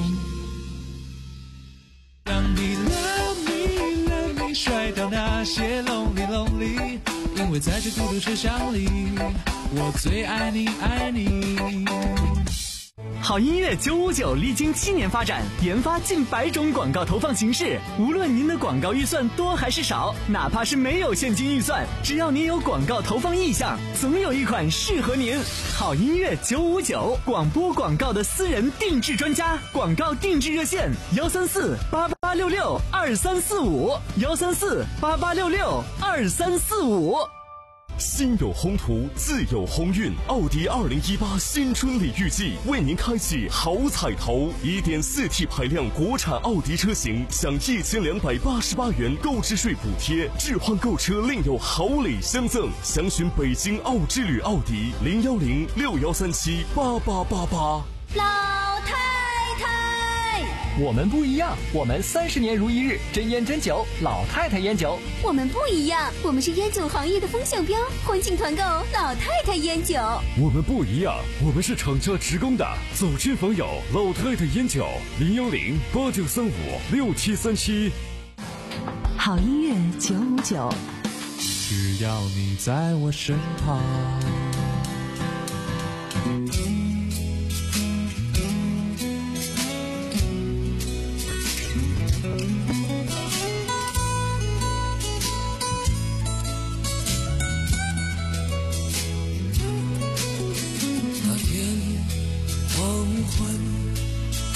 让你 love me love me 甩掉那些 lonely lonely， 因为在这孤独车厢里，我最爱你爱你。 好音乐九五九历经七年发展，研发近百种广告投放形式。无论您的广告预算多还是少，哪怕是没有现金预算，只要您有广告投放意向，总有一款适合您。好音乐九五九，广播广告的私人定制专家，广告定制热线：幺三四八八六六二三四五，幺三四八八六六二三四五。 心有宏图，自有鸿运。奥迪二零一八新春礼遇季为您开启好彩头， 一点四 T 排量国产奥迪车型享一千两百八十八元购置税补贴，置换购车另有好礼相赠。详询北京奥之旅奥迪零幺零六幺三七八八八八。 老太太， 我们不一样，我们三十年如一日，真烟真酒，老太太烟酒。 我们不一样，我们是烟酒行业的风向标，欢庆团购老太太烟酒。 我们不一样，我们是厂家职工的，走亲访友，老太太烟酒零幺零八九三五六七三七。 好音乐九五九， 只要你在我身旁。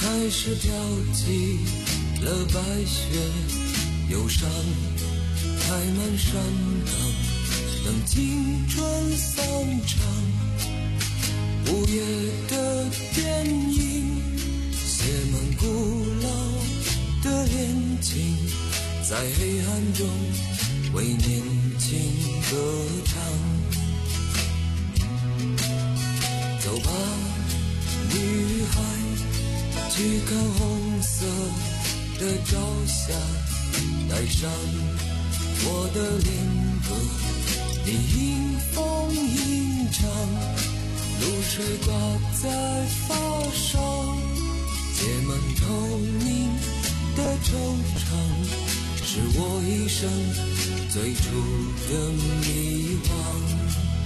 还是飘起了白雪，忧伤开满山岗，等青春散场。午夜的电影写满古老的恋情，在黑暗中为年轻歌唱。走吧，女孩，去看红色的朝霞，带上我的恋歌，你迎风吟唱，露水挂在发梢，结满透明的惆怅，是我一生最初的迷惘。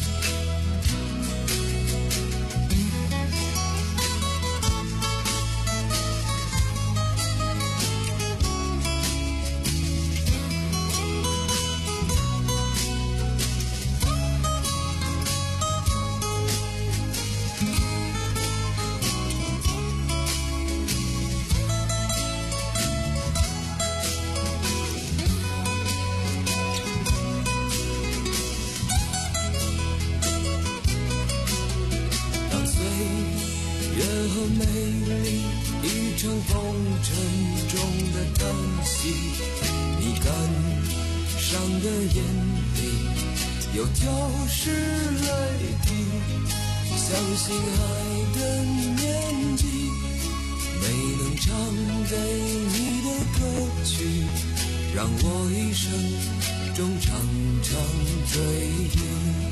美丽一场风尘中的叹息，你感伤的眼里有旧时泪滴，相信爱的年纪，没能唱给你的歌曲，让我一生中常常追忆。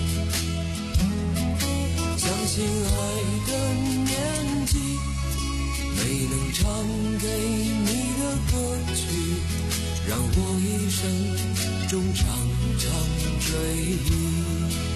相信爱的年纪，没能唱给你的歌曲，让我一生中常常追忆。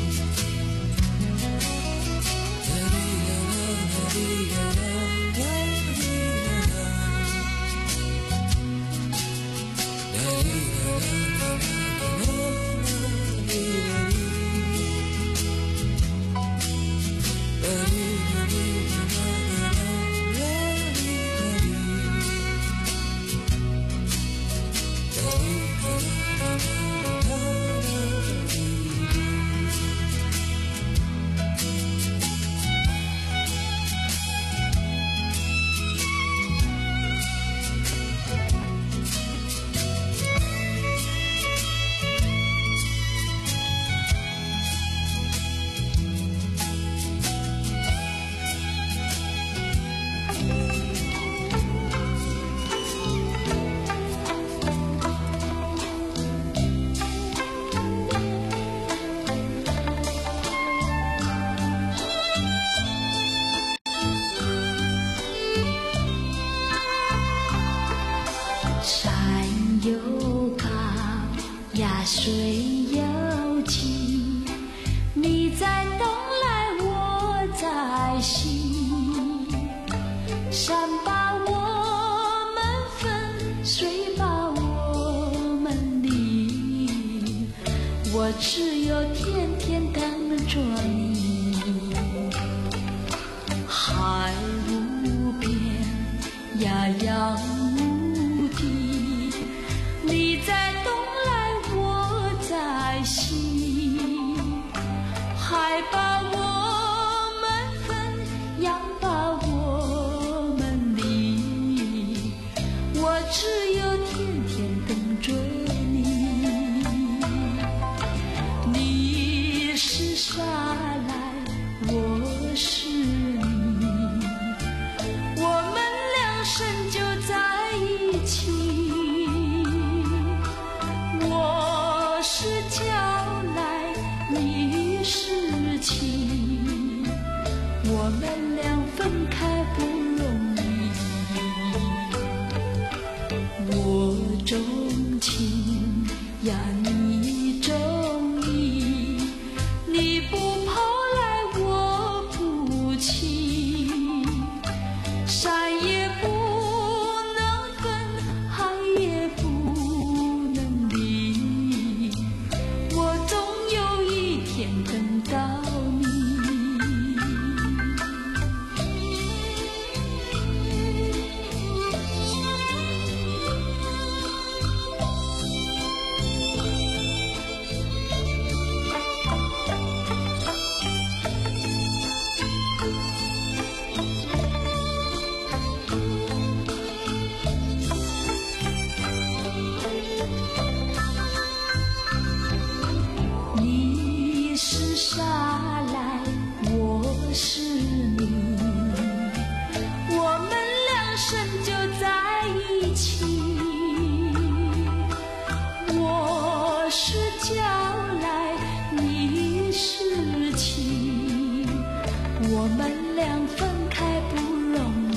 水有情，你在东来我在西，山把我们分，水把我们离，我只有天天等着你。海无边，呀呀无底，你在东在西，海把我们分，洋把我们离，我只有天天等着你。你是沙来，我是泥，我们两生就在一起。我是桥来，你是情，我们俩分开不容易。我钟情呀，你钟意，你不跑来我不弃，山也不生就在一起。我是娇来，你是情，我们俩分开不容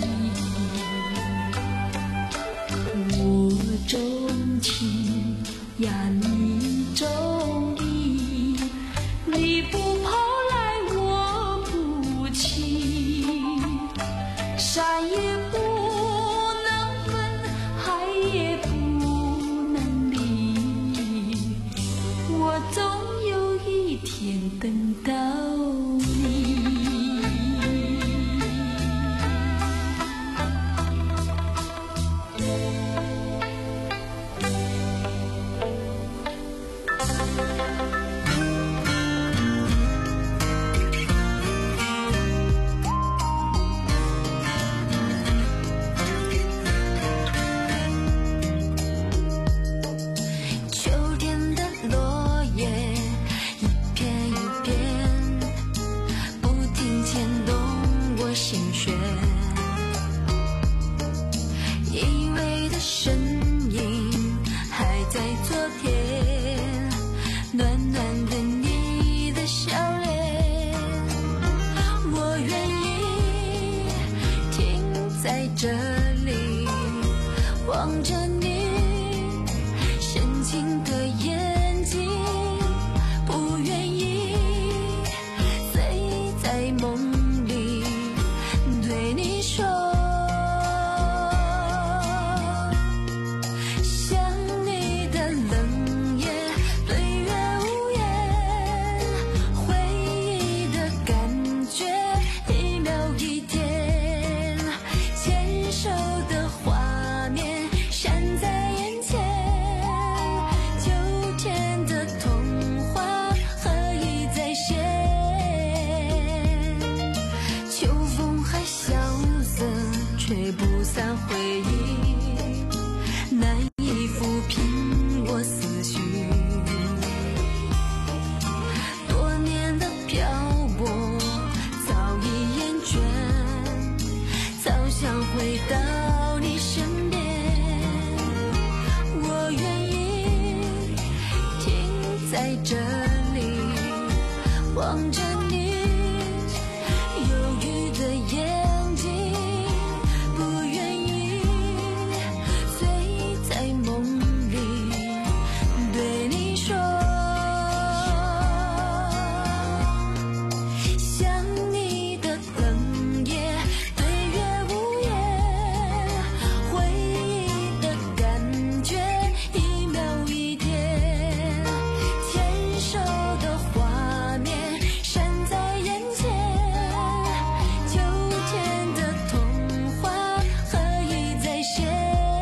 易。我钟情呀，你中意，你不跑来我不弃，山也不能分，海也不能离，我总有一天等到你。这里望着你深情的眼睛，不愿意醉在梦里对你说，想你的冷夜，对月无言，回忆的感觉一秒一天，手的画面闪在眼前，秋天的童话何以再现，秋风还萧瑟，吹不散回忆，难以抚平我思绪，多年的漂泊早已厌倦，早想回到你身边，我愿意停在这里望着你忧郁的眼睛，不愿意醉在梦里对你说，想你的冷夜，对月无言，回忆的感觉一秒一天，牵手的画面闪在眼前，秋天的童话何以再现。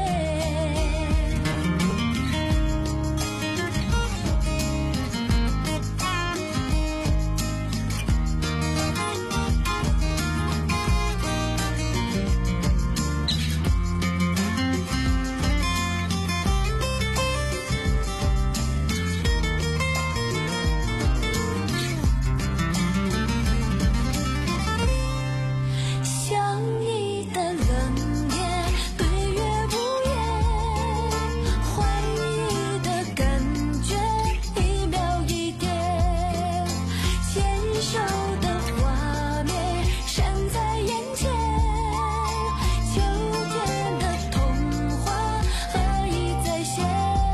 想你的冷夜，对月无言，回忆的感觉一秒一天，牵手的画面闪在眼前，秋天的童话何以再现。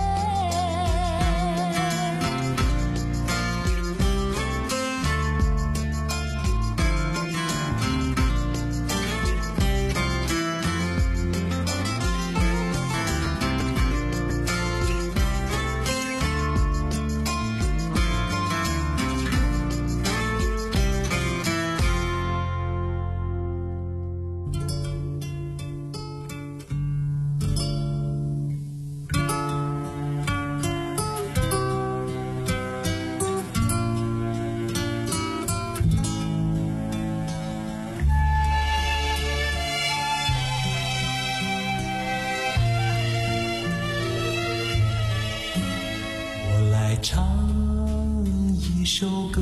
我来唱一首歌，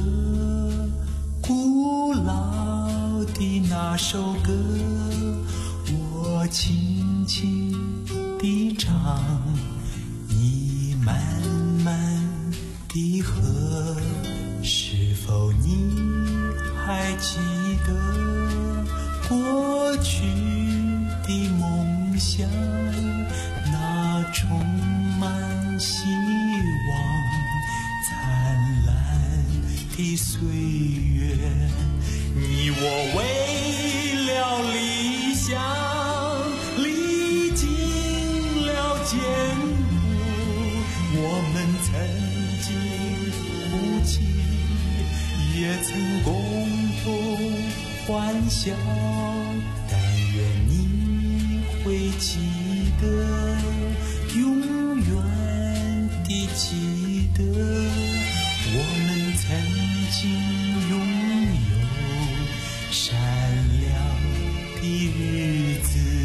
古老的那首歌，我轻轻地唱，你慢慢地喝，是否你还记得过去的梦想，那充满希望灿烂的岁月？你我为了理想历经了艰苦，我们曾经哭泣，也曾共同欢笑，但愿你会记得，永远地记得，我们曾经拥有闪亮的日子。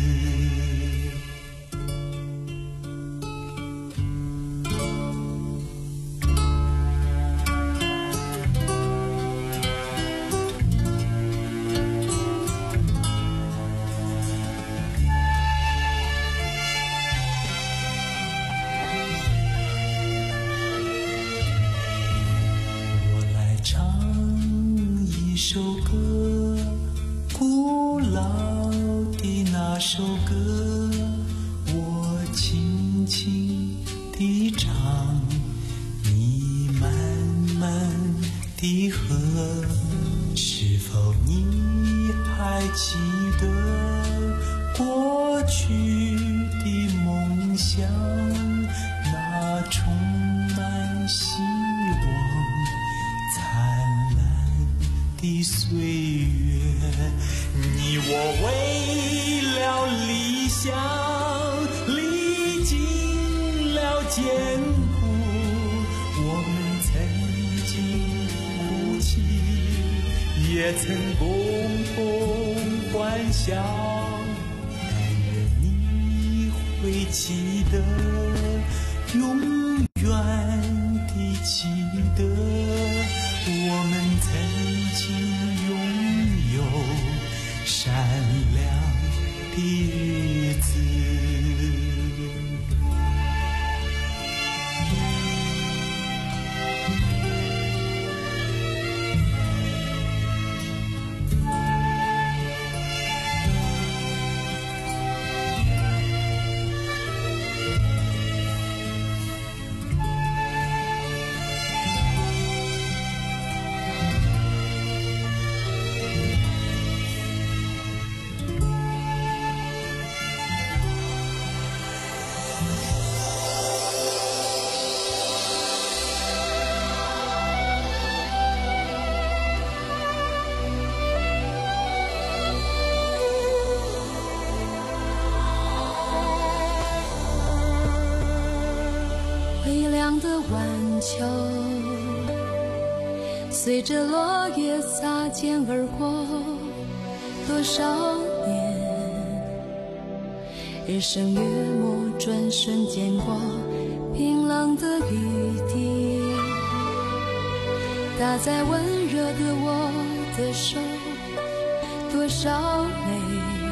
首歌，古老的那首歌，我轻轻地唱，你慢慢地喝，是否你还记得过去的梦想，那充满希望灿烂的岁月？你我为了理想历经了艰苦，我们曾经哭泣，也曾共同欢笑，但愿你会记得，永远地记得，我们曾经拥有闪亮的日子。 微凉的晚秋，随着落叶擦肩而过，多少年，日升月没，转瞬间过，冰冷的雨滴打在温热的我的手，多少泪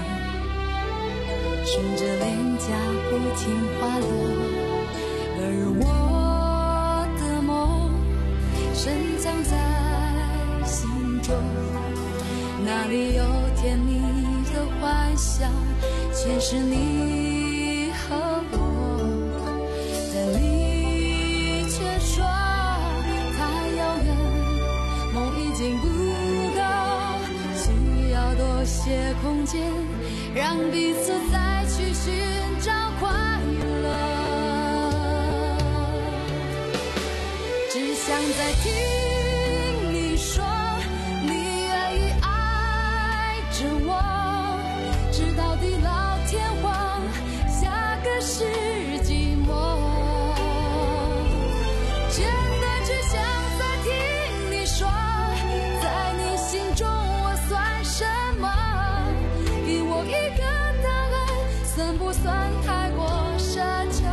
顺着脸颊不停滑落，而我的梦深藏在心中，那里有甜蜜的幻想，全是你和我，但你却说太遥远，梦已经不够，需要多些空间，让彼此再去寻找快乐。只想再听你说，你愿意爱着我，直到地老天荒，下个世纪末。真的只想再听你说，在你心中我算什么？给我一个答案，算不算太过奢求？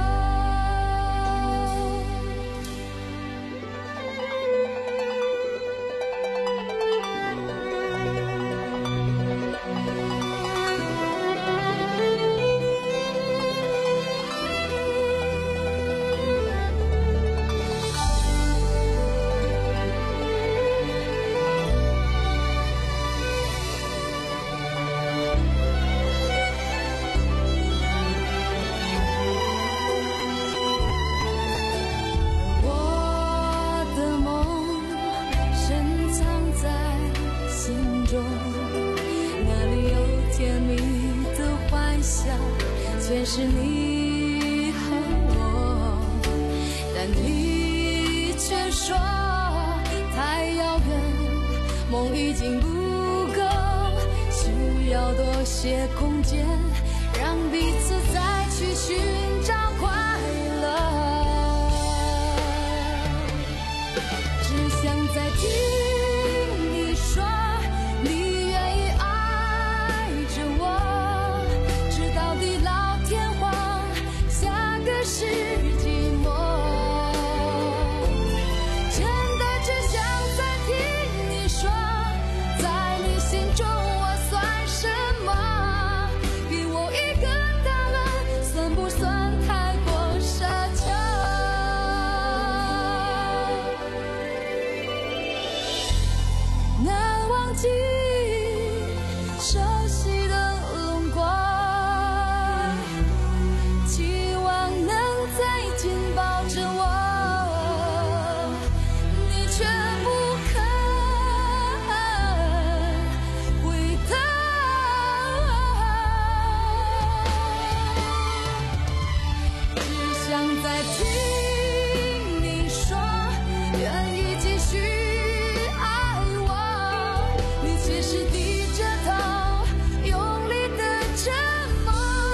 前是你和我，但你却说太遥远，梦已经不够，需要多些空间，让彼此再去寻找快乐。只想再听你说你愿意爱着我，直到地老天荒，下个世纪末。真的只想再听你说，在你心中我算什么？给我一个答案，算不算太过奢求？难忘记熟悉的轮廓，期望能再紧抱着我，你却不肯回头。只想再听你说愿意继续爱我，你却是低着头用力的沉默。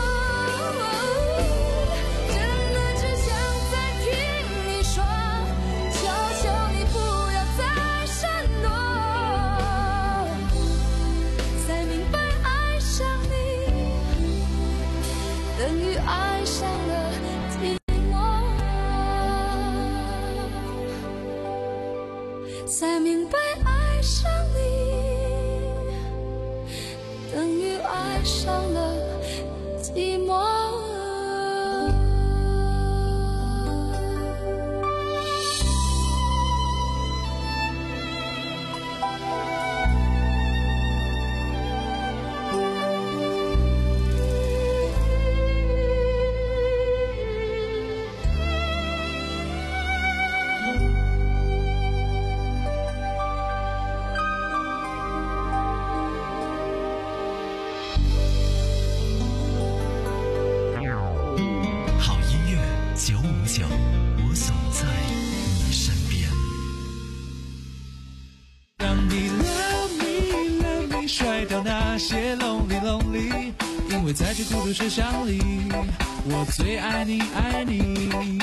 真的只想再听你说，求求你不要再闪躲，才明白爱上你等于爱上了寂寞，才明白爱上你等于爱上了寂寞。 好音乐九五九，我总在你身边。 让你 love me love me， 甩掉那些 lonely lonely， 因为在这孤独世上里，我最爱你爱你。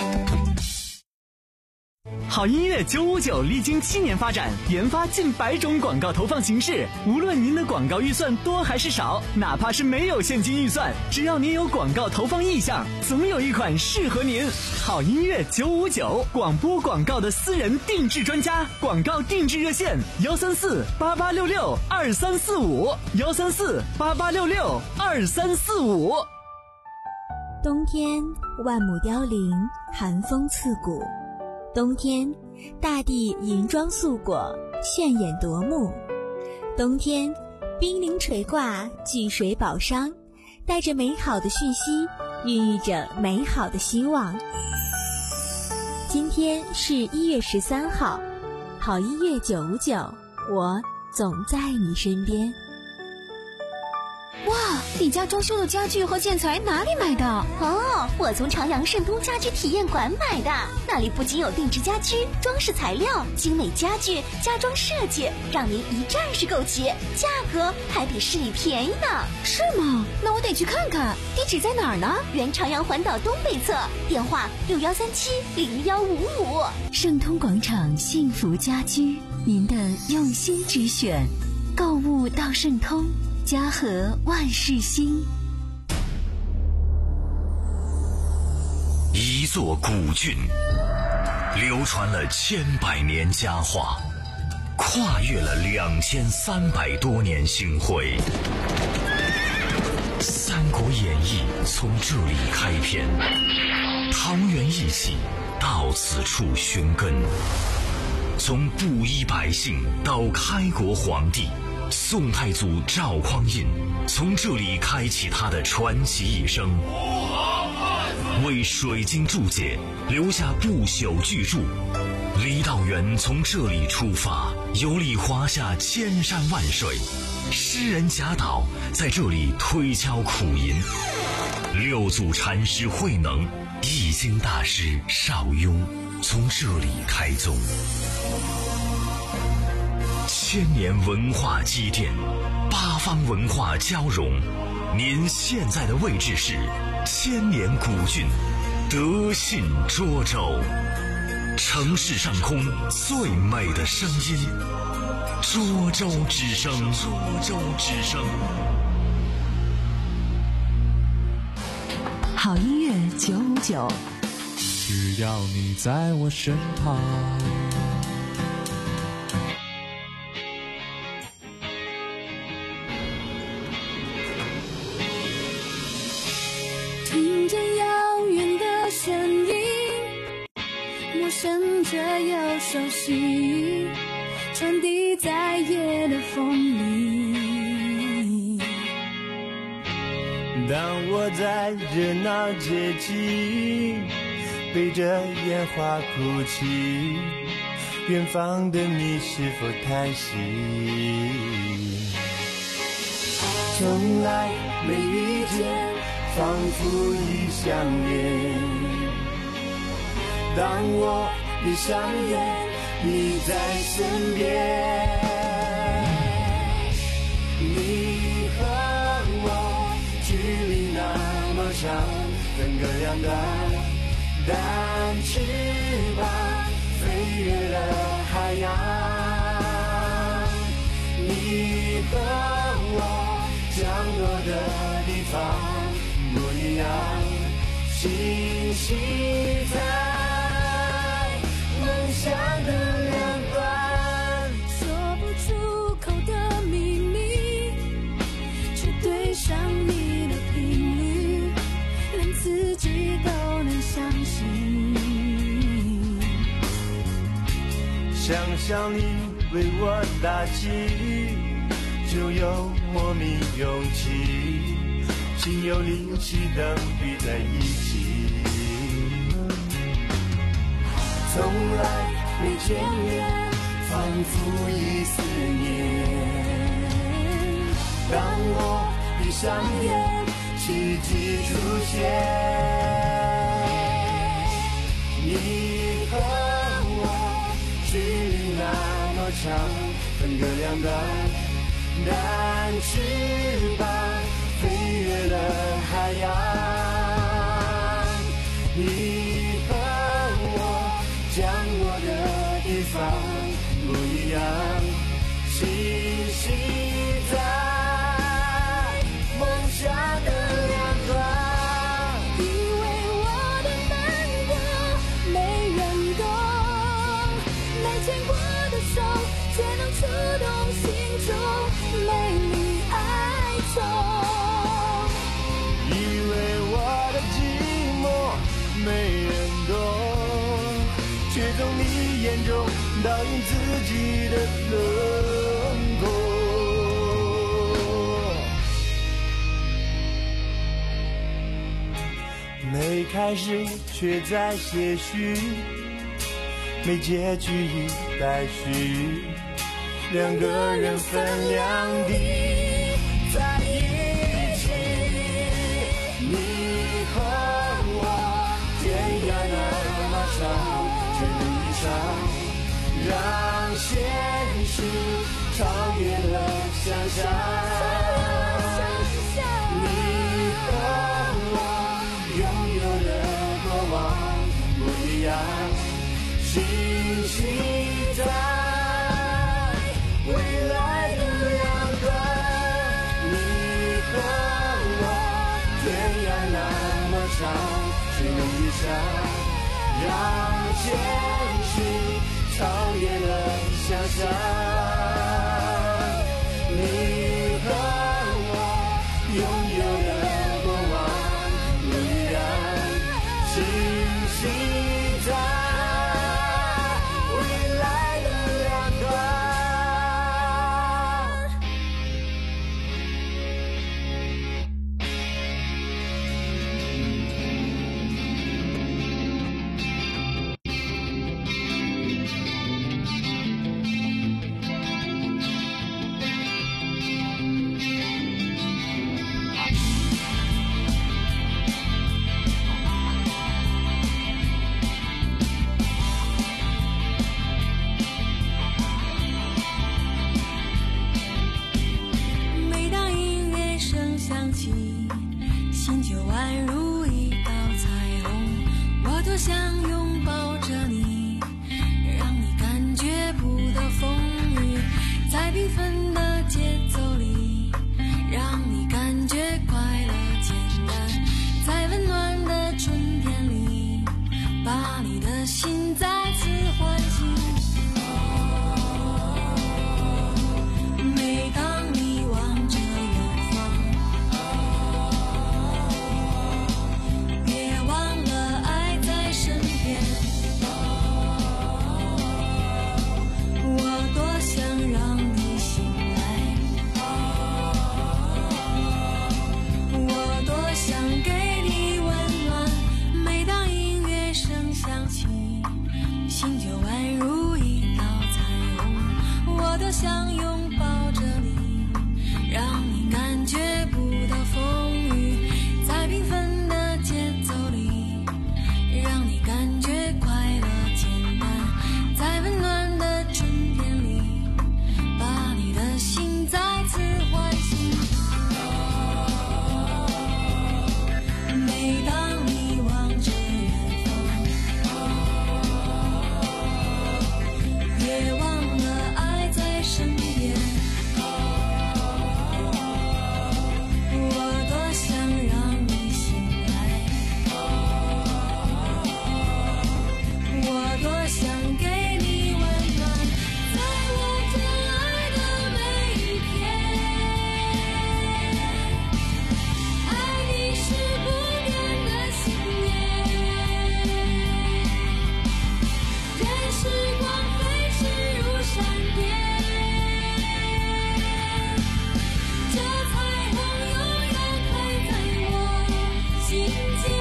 好音乐九五九历经七年发展，研发近百种广告投放形式。无论您的广告预算多还是少，哪怕是没有现金预算，只要您有广告投放意向，总有一款适合您。好音乐九五九，广播广告的私人定制专家，广告定制热线：幺三四八八六六二三四五，幺三四八八六六二三四五。 冬天万木凋零，寒风刺骨。冬天，大地银装素裹，炫眼夺目。冬天，冰凌垂挂，巨水宝商，带着美好的讯息，孕育着美好的希望。今天是一月十三号，好音乐九五九，我总在你身边。 哇，你家装修的家具和建材哪里买的？ 哦，我从朝阳盛通家居体验馆买的，那里不仅有定制家居、装饰材料、精美家具、家装设计，让您一站式购齐，价格还比市里便宜呢。 是吗？那我得去看看。地址在哪儿呢？ 原朝阳环岛东北侧，电话六幺三七零幺五五。 盛通广场幸福家居，您的用心之选，购物到盛通，家和万事兴。 一座古郡，流传了千百年佳话，跨越了两千三百多年星辉。《三国演义》从这里开篇，桃园义气到此处寻根。从布衣百姓到开国皇帝，宋太祖赵匡胤从这里开启他的传奇一生，为水晶注解留下不朽巨著。李道元从这里出发，游历华夏千山万水，诗人贾岛在这里推敲苦吟。 六祖禅师慧能、易经大师邵雍从这里开宗。千年文化积淀，八方文化交融。您现在的位置是千年古郡德信涿州，城市上空最美的声音，涿州之声。涿州之声。 好音乐九五九， 只要你在我身旁。 听见遥远的声音，陌生却又熟悉，传递在夜的风里。 当我在热闹街景，背着烟花哭泣，远方的你是否叹息？从来没遇见，仿佛已相恋。当我闭上眼，你在身边。你和我距离那么长，分隔两端，但翅膀飞越了海洋。你和我降落的地方不一样，星系在梦想的两端， 说不出口的秘密，却对上你的频率，连自己都能相信。 想象你为我打气，就有莫名勇气，心有灵犀的聚在一起。从来没见面，仿佛已思念。当我闭上眼，奇迹出现。你和我距离那么长，分隔两端，但翅膀飞越了海洋。你和我降落的地方不一样，星系在梦想的两端。 以为我的难过没人懂，没牵过的手却能触动心中美丽哀愁。 以为我的寂寞没人懂，却从你眼中倒映自己的轮廓。没开始却在些许，没结局已待续，两个人分两地在一起。你和我天涯那么长，却能遇上，让现实超越了想象。你和我拥有的过往不一样，星系在未来的两端。你和我天涯那么长，谁能遇上，让现实超越了想象。你和我拥有的过往不一样，星系在未来的两端。 心就宛如一道彩虹，我多想拥抱着你，让你感觉不到风雨，在缤纷的节奏里，让你感觉快乐简单，在温暖的春天里，把你的心再次唤醒。每当你望着远方，别忘了爱在身边。我多想让你醒来，我多想给你温暖。每当音乐声响起，心就宛如一道彩虹，我多想拥抱着你，让你感觉不到风雨，在缤纷的节奏里，让你感觉快乐简单，在温暖的春天里，把你的心再次唤醒。每当你望着远方，别忘了爱在身边。我多想让你醒来，我多想给你温暖，在我真爱的每一天。爱你是不变的信念，任时光飞逝如闪电，这彩虹永远开在我心间。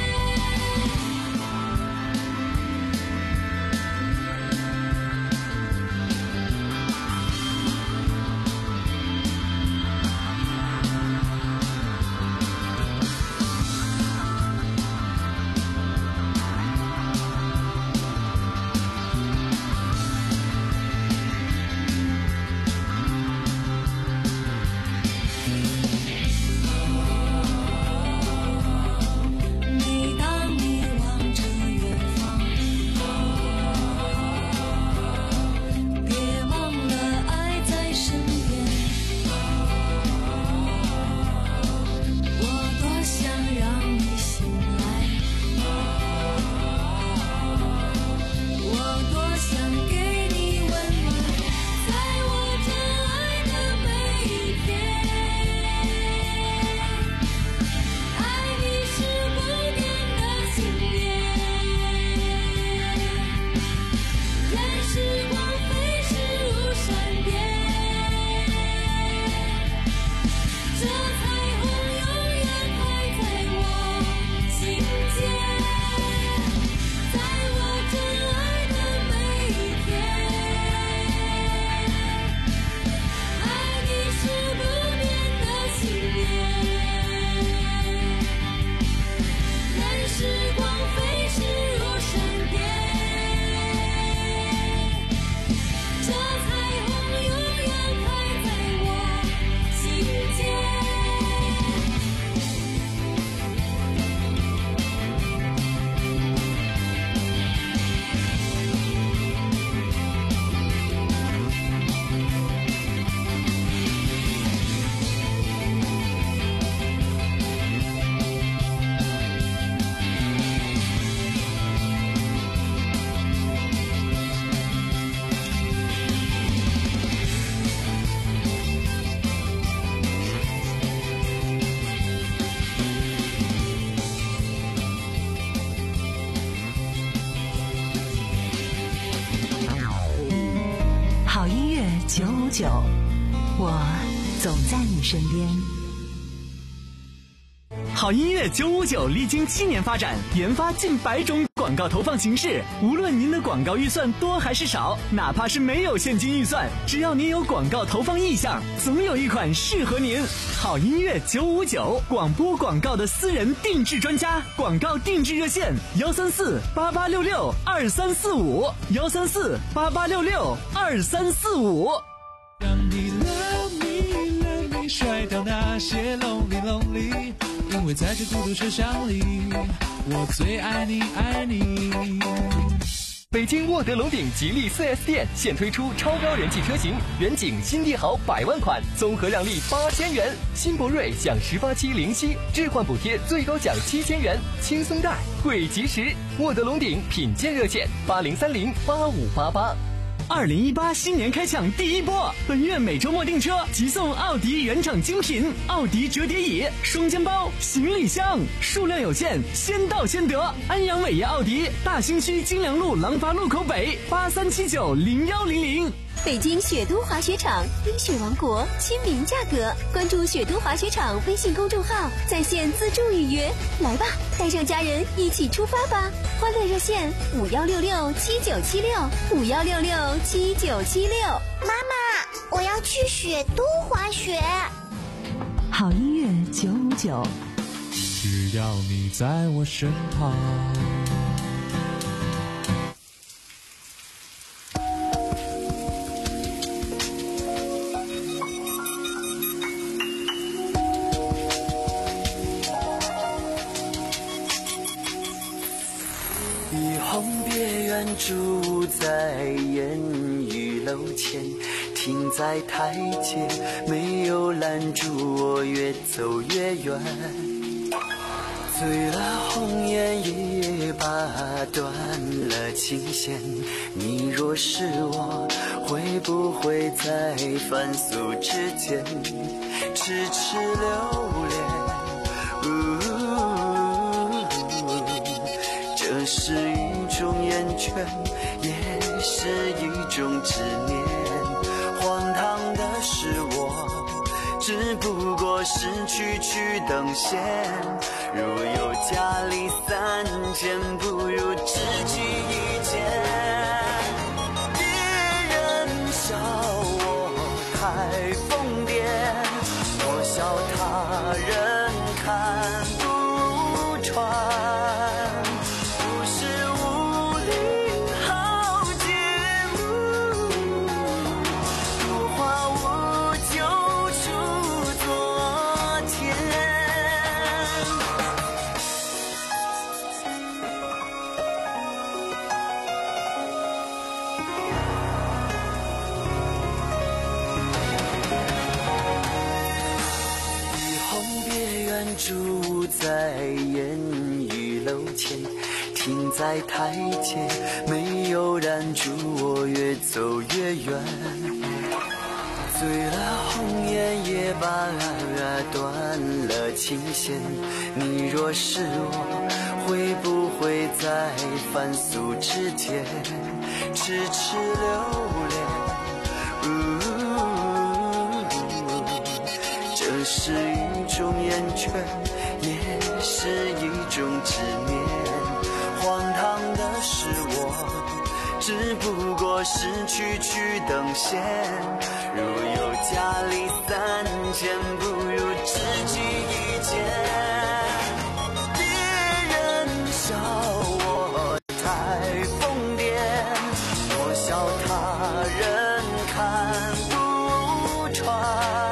每当你望着远方，别忘了爱在身边。我多想让你醒来，我多想给你温暖，在我真爱的每一天。爱你是不变的信念，任时光飞逝如闪电，这彩虹永远开在我心间。在我真爱的每一天，爱你是不变的信念，任时光飞逝如闪电，这彩虹永远开在我心间。 好音乐九五九，我总在你身边。 好音乐九五九历经七年发展，研发近百种广告投放形式。无论您的广告预算多还是少，哪怕是没有现金预算，只要您有广告投放意向，总有一款适合您。好音乐九五九，广播广告的私人定制专家，广告定制热线幺三四八八六六二三四五幺三四八八六六二三四五。 让你 love me love me，甩掉那些 lonely lonely。 因为在这孤独车厢里，我最爱你爱你。 北京沃德龙鼎吉利 四 S 店现推出超高人气车型远景新帝豪百万款，综合让利八千元；新博瑞享十八期零息置换补贴，最高奖七千元，轻松贷贵及时。沃德龙鼎品鉴热线八零三零八五八八。 二零一八新年开抢第一波，本月每周末订车即送奥迪原厂精品奥迪折叠椅、双肩包、行李箱，数量有限，先到先得。安阳伟业奥迪大兴区金良路廊坊路口北八三七九零幺零零。 北京雪都滑雪场，冰雪王国，亲民价格。关注雪都滑雪场微信公众号，在线自助预约。来吧，带上家人一起出发吧！欢乐热线五幺六六七九七六五幺六六七九七六。 妈妈，我要去雪都滑雪。 好音乐九五九， 只要你在我身旁。 住在烟雨楼前，停在台阶，没有拦住我，越走越远。醉了红颜也把断了琴弦，你若是我，会不会在凡俗之间痴痴留恋？这是一种厌倦，也是一种执念。荒唐的是我，只不过是区区等闲。如有家里三件，不如知己一件。别人笑我太疯癫，我笑他人看不穿。住在烟雨楼前，停在台阶，没有拦住我，越走越远。醉了红颜也把断了琴弦，你若是我，会不会在凡俗之间痴痴留恋？这是一种厌倦，也是一种执念。荒唐的是我，只不过是区区等闲。如有家里三件，不如知己一件。别人笑我太疯癫，我笑他人看不穿。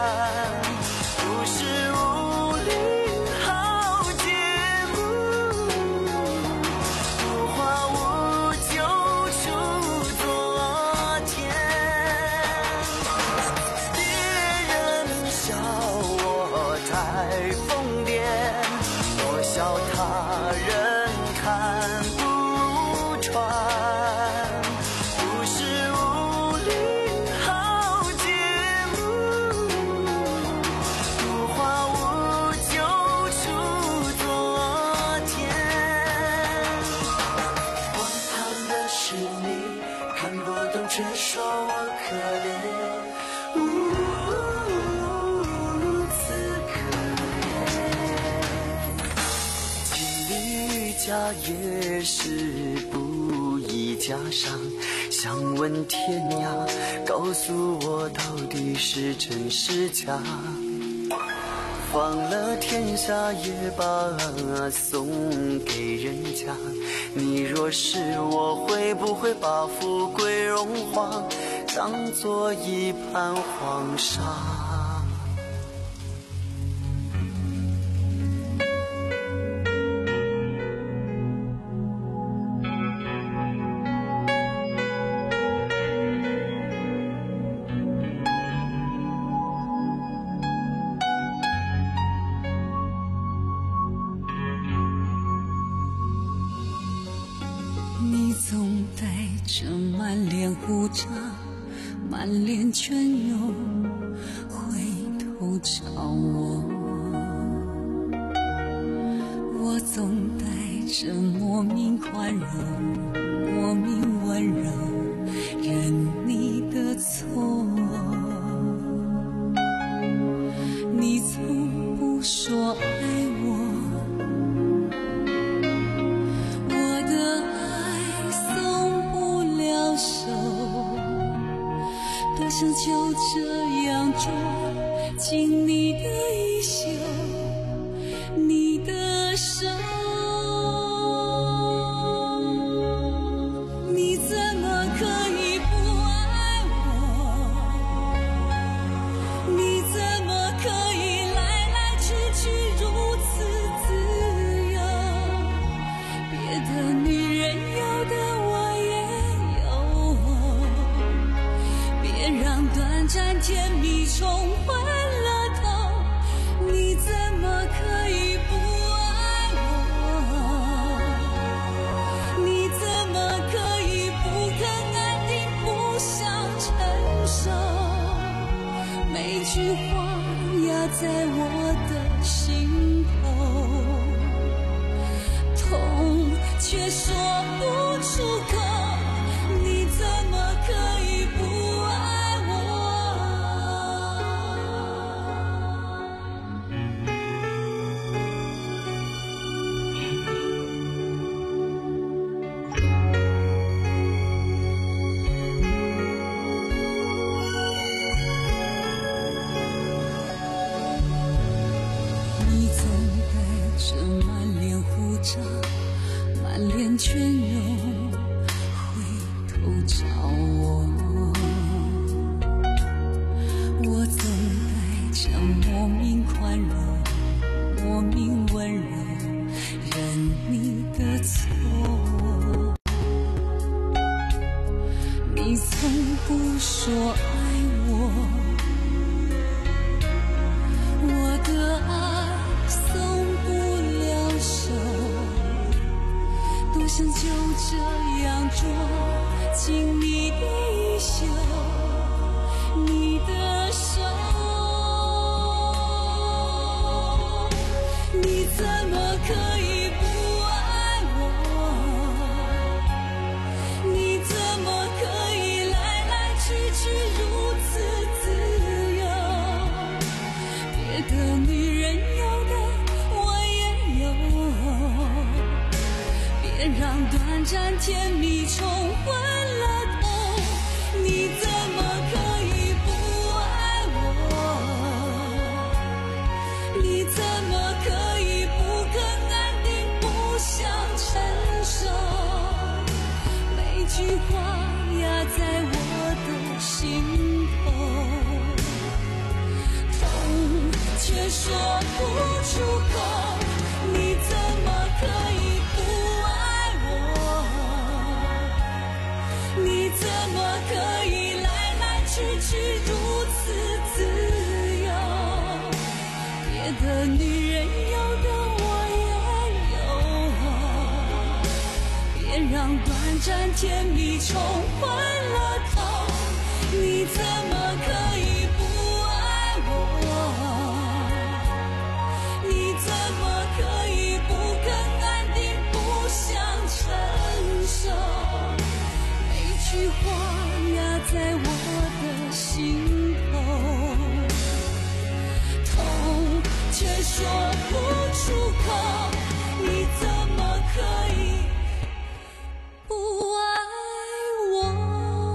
也是不易加上，想问天涯，告诉我到底是真是假。放了天下也罢，送给人家。你若是我，会不会把富贵荣华当作一盘黄沙？ 总带着满脸胡渣，满脸倦容，回头找我。我总带着莫名宽容，莫名温柔，认你的错。你从不说爱我，我的爱松不了手，多想就这样捉紧你的衣袖，你的手。你怎么可以不爱我？你怎么可以来来去去如此自由？别的女人有的我也有，别让短暂甜蜜冲昏了头。你怎么可以不爱我？你怎么可以不肯安定，不想承受？每句话压在我的心头，痛却说不出口。你怎么可以不爱我？你总带着满脸胡渣，满脸倦容，回头找我。我总带着莫名宽容，莫名温柔，认你的错。你从不说爱我，我的爱松不了手，多想就这样捉紧你的衣袖，你的手。你怎么可以不爱我？你怎么可以来来去去如此自由？别的女人有的我也有，别让短暂甜蜜冲昏了头。你怎么可以不爱我？你怎么可以不肯安定，不想承受？每句话压在我的心头，痛却说不出口。你怎么可以不爱我？你怎么可以来来去去如此自由？别的女人有的我也有，别让短暂甜蜜冲昏了头。你怎么可以不爱我？你怎么可以不肯安定，不想承受？每句话压在我的心头，痛却说不出口。你怎么可以不爱我？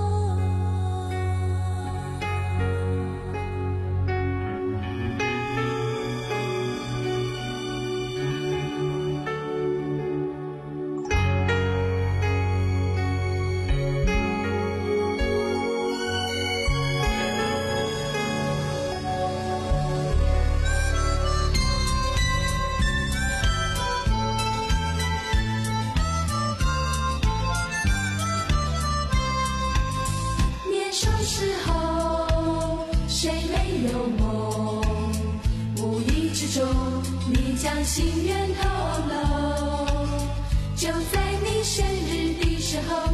将心愿透露，就在你生日的时候。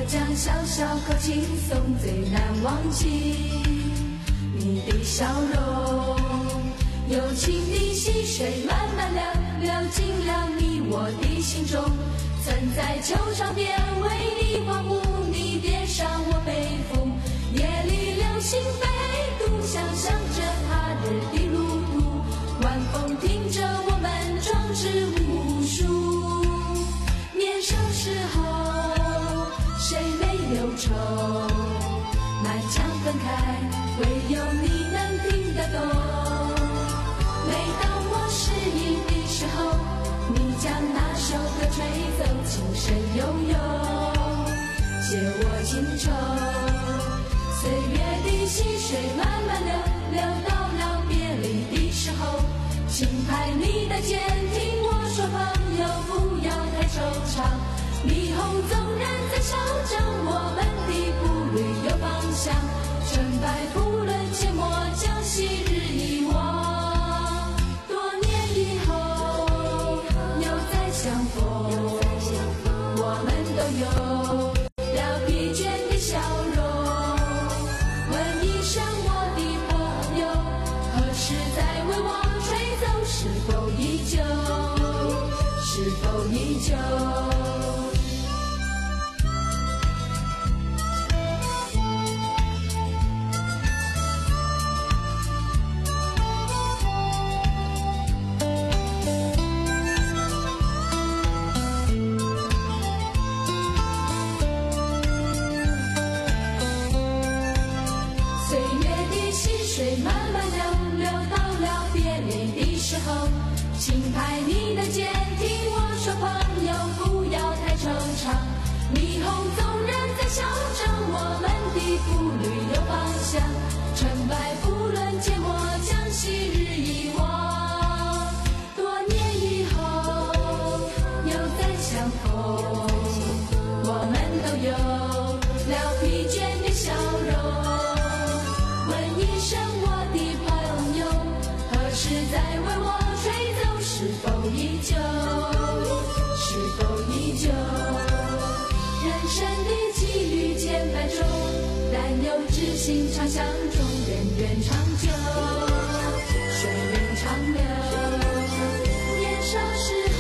将小小口轻松最难忘记你的笑容，友情的溪水慢慢流，流进了你我的心中。曾在球场边为你欢呼，你叠上我背负。夜里流星飞渡，想象着他日的路途。晚风听着我们壮志无数。年少时候，谁没有愁？满腔愤慨，唯有你能听得懂。每当我失意的时候，你将那首歌吹奏，轻声悠悠，借我情愁。岁月的溪水慢慢流，流到了别离的时候，轻拍你的肩，听我说朋友不要太惆怅。霓虹纵然在嚣张，我们的步履有方向。成败不论切莫将昔日遗忘。多年以后又再相逢，我们都有了疲倦的笑容。问一声我的朋友，何时再为我吹奏？是否依旧？是否依旧？轻拍你的肩，听我说朋友不要太惆怅。霓虹纵然在嚣张，我们的步履有方向。成败不论切莫将昔日遗忘。多年以后又再相逢，我们都有了疲倦的笑容。问一声我的朋友，何时再为我吹奏？是否依旧？是否依旧？人生的际遇千百种，但有知心常相中，人缘长久，水源长流。年少时